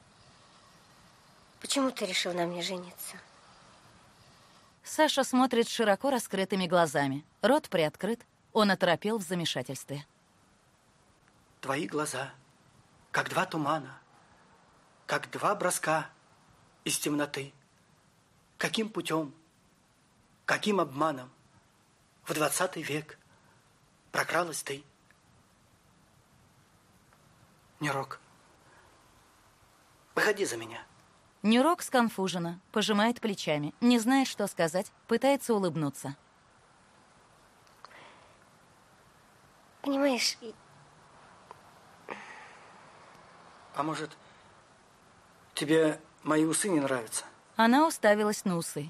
почему ты решил на мне жениться? Саша смотрит широко раскрытыми глазами. Рот приоткрыт. Он оторопел в замешательстве. Твои глаза, как два тумана, как два броска из темноты. Каким путем, каким обманом в двадцатый век прокралась ты? Нерок, выходи за меня. Нерок сконфужена, пожимает плечами, не знает, что сказать, пытается улыбнуться. Понимаешь, а может, тебе мои усы не нравятся? Она уставилась на усы.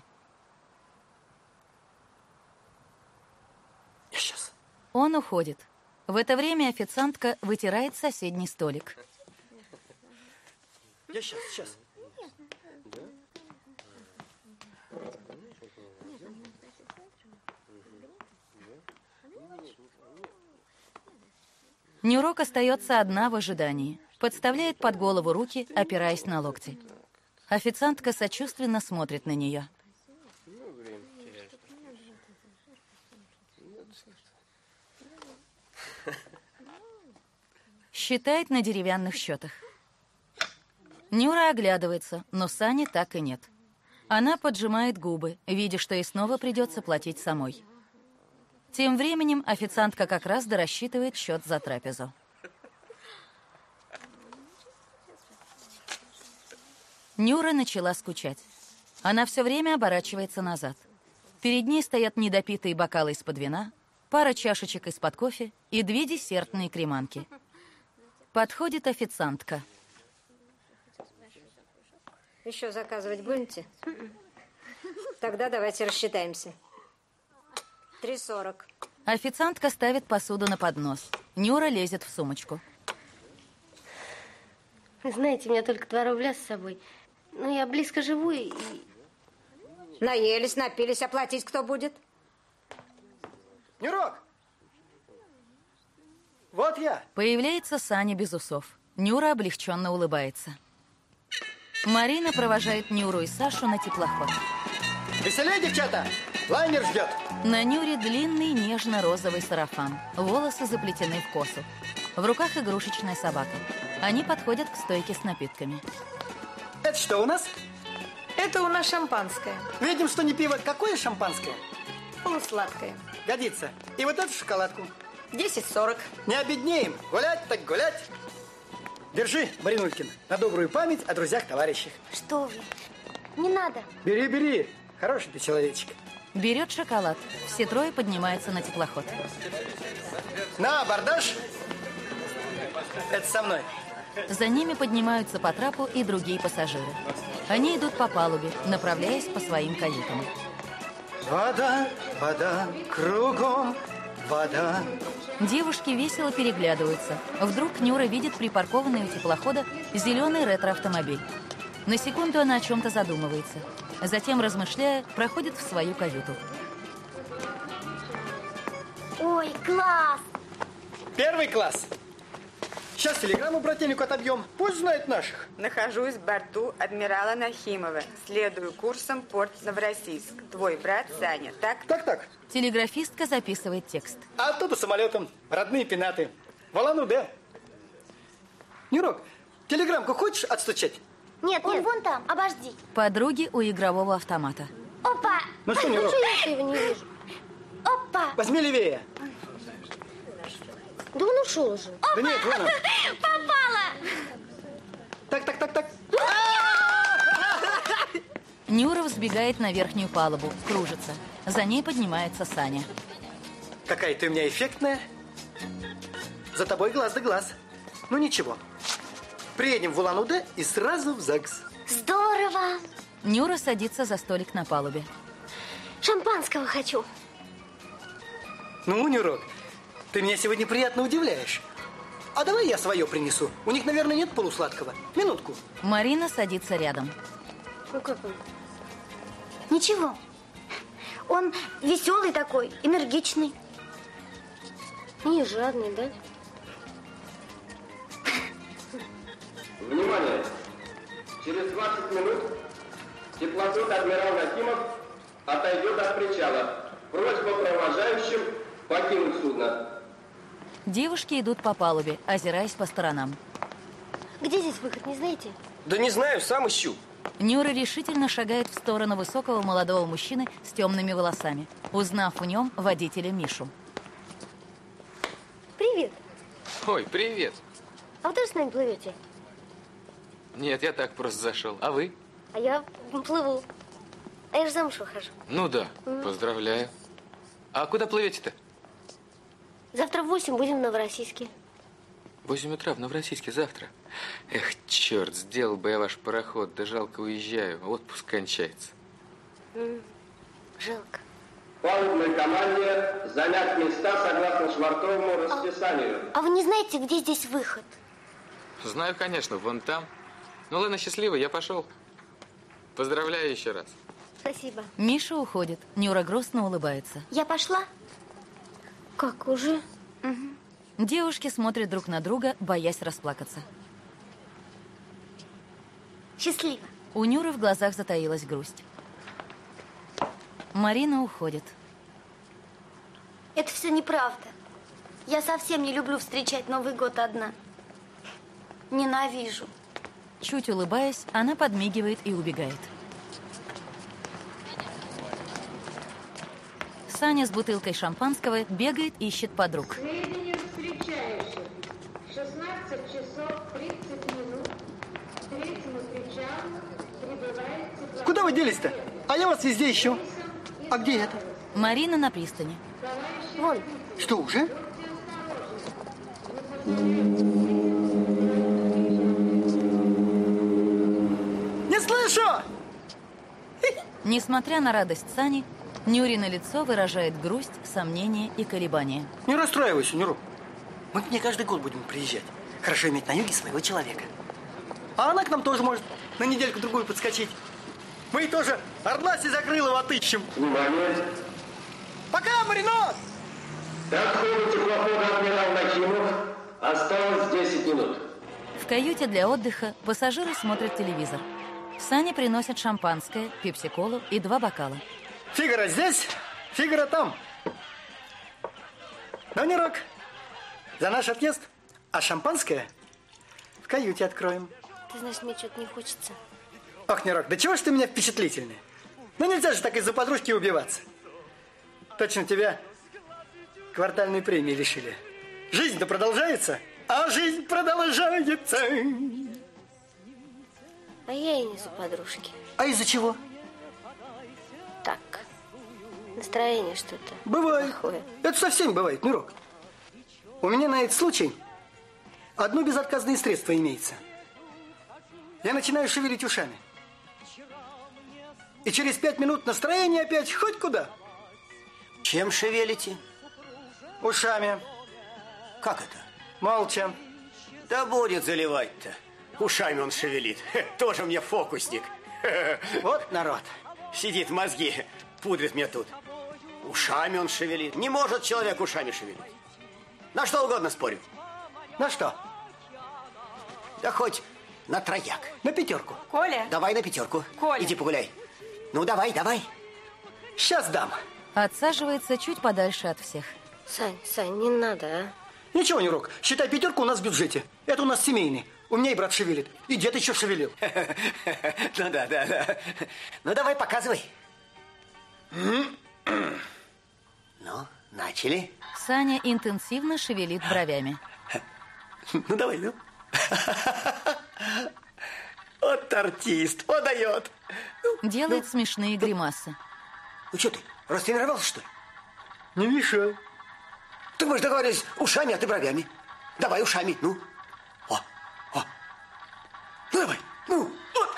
Я сейчас. Он уходит. В это время официантка вытирает соседний столик. Я сейчас, сейчас. Нерок остается одна в ожидании. Подставляет под голову руки, опираясь на локти. Официантка сочувственно смотрит на нее. Считает на деревянных счетах. Нюра оглядывается, но Сани так и нет. Она поджимает губы, видя, что ей снова придется платить самой. Тем временем официантка как раз дорассчитывает счет за трапезу. Нюра начала скучать. Она все время оборачивается назад. Перед ней стоят недопитые бокалы из-под вина, пара чашечек из-под кофе и две десертные креманки. Подходит официантка. Еще заказывать будете? Тогда давайте рассчитаемся. Три сорок. Официантка ставит посуду на поднос. Нюра лезет в сумочку. Вы знаете, у меня только два рубля с собой. Но я близко живу и... Наелись, напились, оплатить кто будет? Нюрок! Вот я. Появляется Саня без усов. Нюра облегченно улыбается. Марина провожает Нюру и Сашу на теплоход. Веселее, девчата! Лайнер ждет. На Нюре длинный нежно-розовый сарафан. Волосы заплетены в косу. В руках игрушечная собака. Они подходят к стойке с напитками. Это что у нас? Это у нас шампанское. Видим, что не пиво. Какое шампанское? Полусладкое. Годится. И вот эту шоколадку. десять сорок. Не обеднеем. Гулять так гулять. Держи, Маринулькина, на добрую память о друзьях-товарищах. Что вы? Не надо. Бери, бери. Хороший ты человечек. Берет шоколад. Все трое поднимаются на теплоход. На, абордаж. Это со мной. За ними поднимаются по трапу и другие пассажиры. Они идут по палубе, направляясь по своим каютам. Вода, вода, кругом вода. Девушки весело переглядываются. Вдруг Нюра видит припаркованный у теплохода зеленый ретро-автомобиль. На секунду она о чем-то задумывается. Затем, размышляя, проходит в свою каюту. Ой, класс! Первый класс. Сейчас телеграмму брательнику отобьем. Пусть знает наших. Нахожусь в борту адмирала Нахимова. Следую курсом порт Новороссийск. Твой брат Саня, так? Так, так. Телеграфистка записывает текст. А оттуда самолетом. Родные пенаты. В Улан-Удэ. Нюрок, телеграммку хочешь отстучать? Нет, Он нет. вон там, обожди. Подруги у игрового автомата. Опа! Ну что, Нюрок? Я его не вижу. Опа! Возьми левее. Да он ушел уже. Да нет, вон он. Попала! Так, так, так, так. Нюра взбегает на верхнюю палубу, кружится. За ней поднимается Саня. Какая ты у меня эффектная. За тобой глаз да глаз. Ну ничего. Приедем в Улан-Удэ и сразу в ЗАГС. Здорово! Нюра садится за столик на палубе. Шампанского хочу. Ну, Нюрок, ты меня сегодня приятно удивляешь. А давай я свое принесу. У них, наверное, нет полусладкого. Минутку. Марина садится рядом. Ну как он? Ничего. Он веселый такой, энергичный. Не жадный, да? Внимание! Через двадцать минут теплоход адмирал Нахимов отойдет от причала. Просьба провожающим покинуть судно. Девушки идут по палубе, озираясь по сторонам. Где здесь выход, не знаете? Да не знаю, сам ищу. Нюра решительно шагает в сторону высокого молодого мужчины с темными волосами, узнав в нем водителя Мишу. Привет. Ой, привет. А вы тоже с нами плывете? Нет, я так просто зашел. А вы? А я плыву. А я же замуж выхожу. Ну да, Мгм. поздравляю. А куда плывете-то? Завтра в восемь будем в Новороссийске. Восемь утра в Новороссийске завтра. Эх, черт, сделал бы я ваш пароход, да жалко уезжаю, отпуск кончается. М, Жалко. Палубной команде занять места согласно швартовому расписанию. А вы не знаете, где здесь выход? Знаю, конечно, вон там. Ну ладно, счастливо, я пошел. Поздравляю еще раз. Спасибо. Миша уходит. Нюра грустно улыбается. Я пошла? Как, уже? Угу. Девушки смотрят друг на друга, боясь расплакаться. Счастливо. У Нюры в глазах затаилась грусть. Марина уходит. Это все неправда. Я совсем не люблю встречать Новый год одна. Ненавижу. Чуть улыбаясь, она подмигивает и убегает. Саня с бутылкой шампанского бегает, ищет подруг. Сведению встречающих. шестнадцать часов тридцать минут. К третьему причалу прибывает теплоход. Куда вы делись-то? А я вас везде ищу. А где это? Марина на пристани. Вон. Что, уже? Не слышу! Несмотря на радость Сани, Нюрина лицо выражает грусть, сомнение и колебания. Не расстраивайся, Нюру. Мы к ней каждый год будем приезжать. Хорошо иметь на юге своего человека. А она к нам тоже может на недельку-другую подскочить. Мы ей тоже Ордласи закрылого отыщем. Внимание! Пока, Маринос! До отхода теплохода адмирал Нахимов осталось десять минут. В каюте для отдыха пассажиры смотрят телевизор. Сане приносят шампанское, пепси-колу и два бокала. Фигаро здесь, Фигаро там. Ну, Нюрок, за наш отъезд, а шампанское в каюте откроем. Ты знаешь, мне что-то не хочется. Ах, Нюрок, да чего ж ты меня впечатлительный? Ну, нельзя же так из-за подружки убиваться. Точно тебя квартальной премии лишили. Жизнь-то продолжается, а жизнь продолжается. А я и не за подружки. А из-за чего? Так, настроение что-то Бывает. плохое. Это со всеми бывает, Нюрок. У меня на этот случай одно безотказное средство имеется. Я начинаю шевелить ушами. И через пять минут настроение опять хоть куда. Чем шевелите? Ушами. Как это? Молча. Да будет заливать-то. Ушами он шевелит. Тоже мне фокусник. Вот народ. Сидит, мозги пудрит мне тут. Ушами он шевелит. Не может человек ушами шевелить. На что угодно спорю. На что? Да хоть на трояк. На пятерку. Коля. Давай на пятерку. Коля. Иди погуляй. Ну, давай, давай. Сейчас дам. Отсаживается чуть подальше от всех. Сань, Сань, не надо, а? Ничего, Нюрок, считай, пятерку у нас в бюджете. Это у нас семейный. У меня и брат шевелит, и дед еще шевелил. Ну да, да, да. Ну давай, показывай. Ну, начали. Саня интенсивно шевелит бровями. Ну давай, ну. Вот артист, он дает. Делает ну, смешные гримасы. Ну что ты, растренировался, что ли? Не мешай. Так мы же договорились ушами, а ты бровями. Давай ушами, ну. О, о. Ну давай, ну. Вот.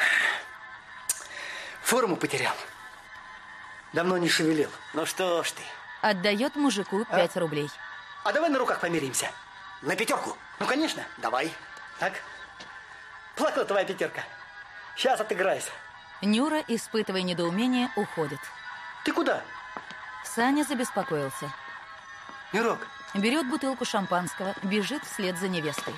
Форму потерял. Давно не шевелил. Ну что ж ты. Отдает мужику пять а? рублей. А давай на руках помиримся. На пятерку? Ну, конечно. Давай. Так. Плакала твоя пятерка. Сейчас отыграйся. Нюра, испытывая недоумение, уходит. Ты куда? Саня забеспокоился. Нюрок. Берет бутылку шампанского, бежит вслед за невестой.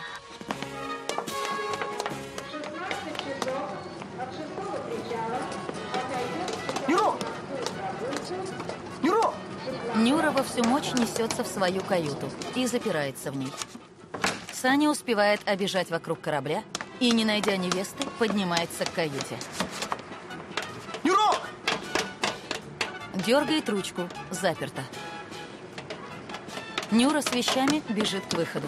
Нюрок! Нюрок! Нюра во всю мощь несется в свою каюту и запирается в ней. Саня успевает обежать вокруг корабля и, не найдя невесты, поднимается к каюте. Нюрок! Дергает ручку, заперто. Нюра с вещами бежит к выходу.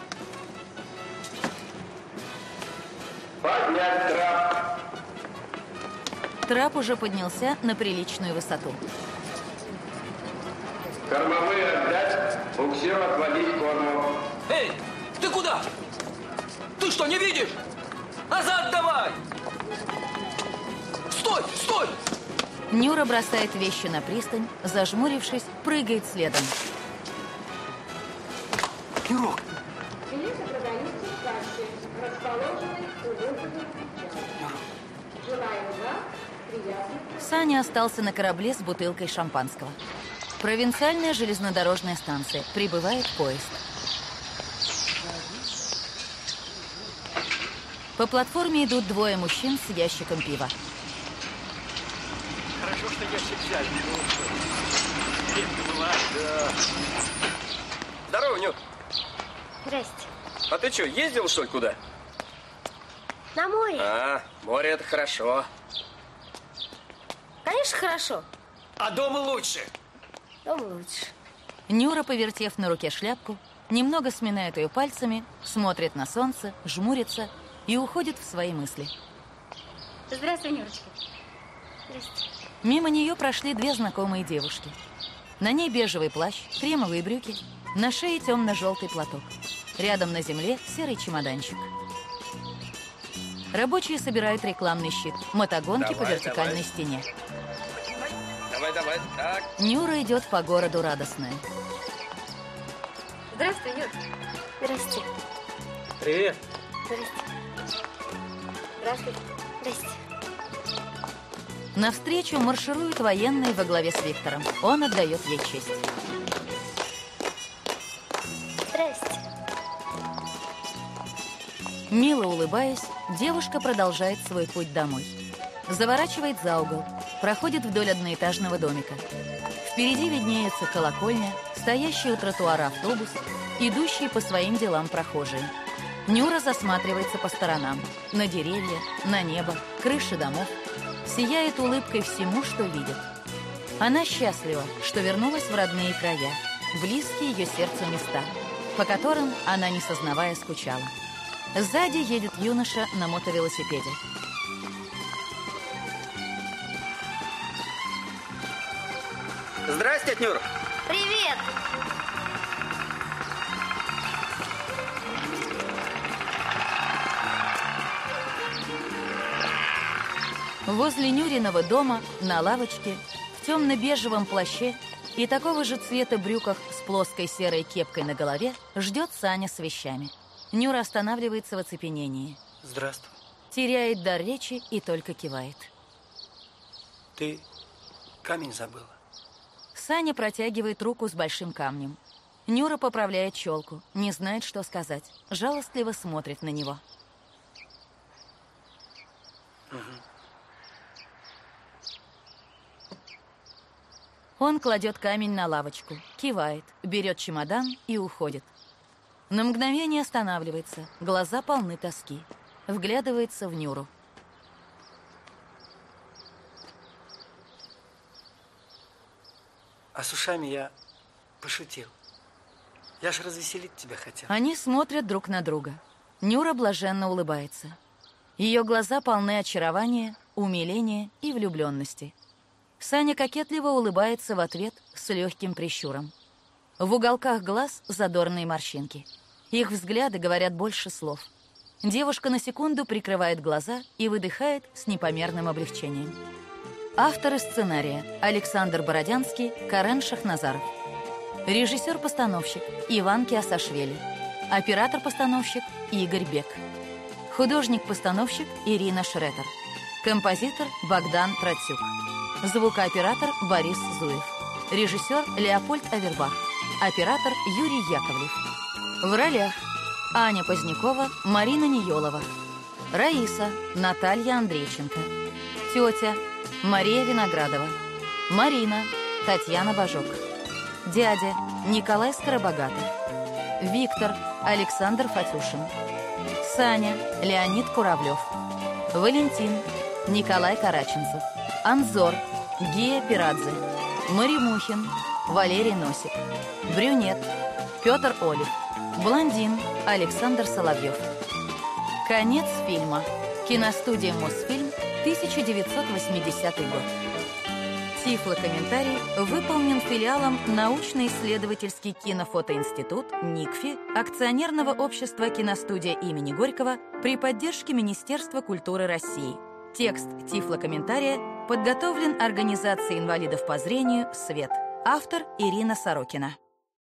Поднять трап. Трап уже поднялся на приличную высоту. Кормовые отдать, буксиру отводить корму. Эй, ты куда? Ты что, не видишь? Назад давай! Стой, стой! Нюра бросает вещи на пристань, зажмурившись, прыгает следом. Нюрок! Билеты продаются в кассе, расположенной у выхода причала. Желаю вам приятных... Саня остался на корабле с бутылкой шампанского. Провинциальная железнодорожная станция. Прибывает поезд. По платформе идут двое мужчин с ящиком пива. Хорошо, что ящик взяли. Редко бывает, да. Здорово, Нюр. Здрасте. А ты что, ездил, что ли, куда? На море. А, море это хорошо. Конечно, хорошо. А дома лучше. Дома лучше. Нюра, повертев на руке шляпку, немного сминает ее пальцами, смотрит на солнце, жмурится и уходит в свои мысли. Здравствуй, Нюрочка. Здрасте. Мимо нее прошли две знакомые девушки. На ней бежевый плащ, кремовые брюки, на шее темно-желтый платок. Рядом на земле серый чемоданчик. Рабочие собирают рекламный щит, мотогонки Давай, по вертикальной давай. стене. Давай, давай, так. Нюра идет по городу радостная. Здравствуй, Нюр. Здрасте. Привет. Здрасте. Здравствуй. Здрасте. Навстречу маршируют военные во главе с Виктором. Он отдает ей честь. Здрасте. Мило улыбаясь, девушка продолжает свой путь домой. Заворачивает за угол, проходит вдоль одноэтажного домика. Впереди виднеется колокольня, стоящий у тротуара автобус, идущие по своим делам прохожие. Нюра засматривается по сторонам, на деревья, на небо, крыши домов. Сияет улыбкой всему, что видит. Она счастлива, что вернулась в родные края, близкие ее сердцу места, по которым она, не сознавая, скучала. Сзади едет юноша на мотовелосипеде. Здрасте, Нюр. Привет. Возле Нюриного дома, на лавочке, в темно-бежевом плаще и такого же цвета брюках с плоской серой кепкой на голове ждет Саня с вещами. Нюра останавливается в оцепенении. Здравствуй. Теряет дар речи и только кивает. Ты камень забыла. Саня протягивает руку с большим камнем. Нюра поправляет челку, не знает, что сказать. Жалостливо смотрит на него. Он кладет камень на лавочку, кивает, берет чемодан и уходит. На мгновение останавливается, глаза полны тоски. Вглядывается в Нюру. А с ушами я пошутил. Я ж развеселить тебя хотел. Они смотрят друг на друга. Нюра блаженно улыбается. Ее глаза полны очарования, умиления и влюбленности. Саня кокетливо улыбается в ответ с легким прищуром. В уголках глаз задорные морщинки. Их взгляды говорят больше слов. Девушка на секунду прикрывает глаза и выдыхает с непомерным облегчением. Авторы сценария Александр Бородянский, Карен Шахназаров. Режиссер-постановщик Иван Киасашвили. Оператор-постановщик Игорь Бек. Художник-постановщик Ирина Шретер. Композитор Богдан Тратюк. Звукооператор Борис Зуев. Режиссер Леопольд Авербах. Оператор Юрий Яковлев. В ролях Аня Позднякова, Марина Ниелова. Раиса Наталья Андрейченко. Тетя Мария Виноградова. Марина Татьяна Бажок. Дядя Николай Скоробогатов. Виктор Александр Фатюшин. Саня Леонид Куравлев. Валентин Николай Караченцев. Анзор Гия Пирадзе. Маримухин Валерий Носик. Брюнет Петр Олив. Блондин Александр Соловьев. Конец фильма. Киностудия «Мосфильм», тысяча девятьсот восьмидесятый год. Тифлокомментарий выполнен филиалом научно-исследовательский кинофотоинститут НИКФИ акционерного общества «Киностудия имени Горького» при поддержке Министерства культуры России. Текст тифлокомментария подготовлен Организацией инвалидов по зрению «Свет». Автор Ирина Сорокина.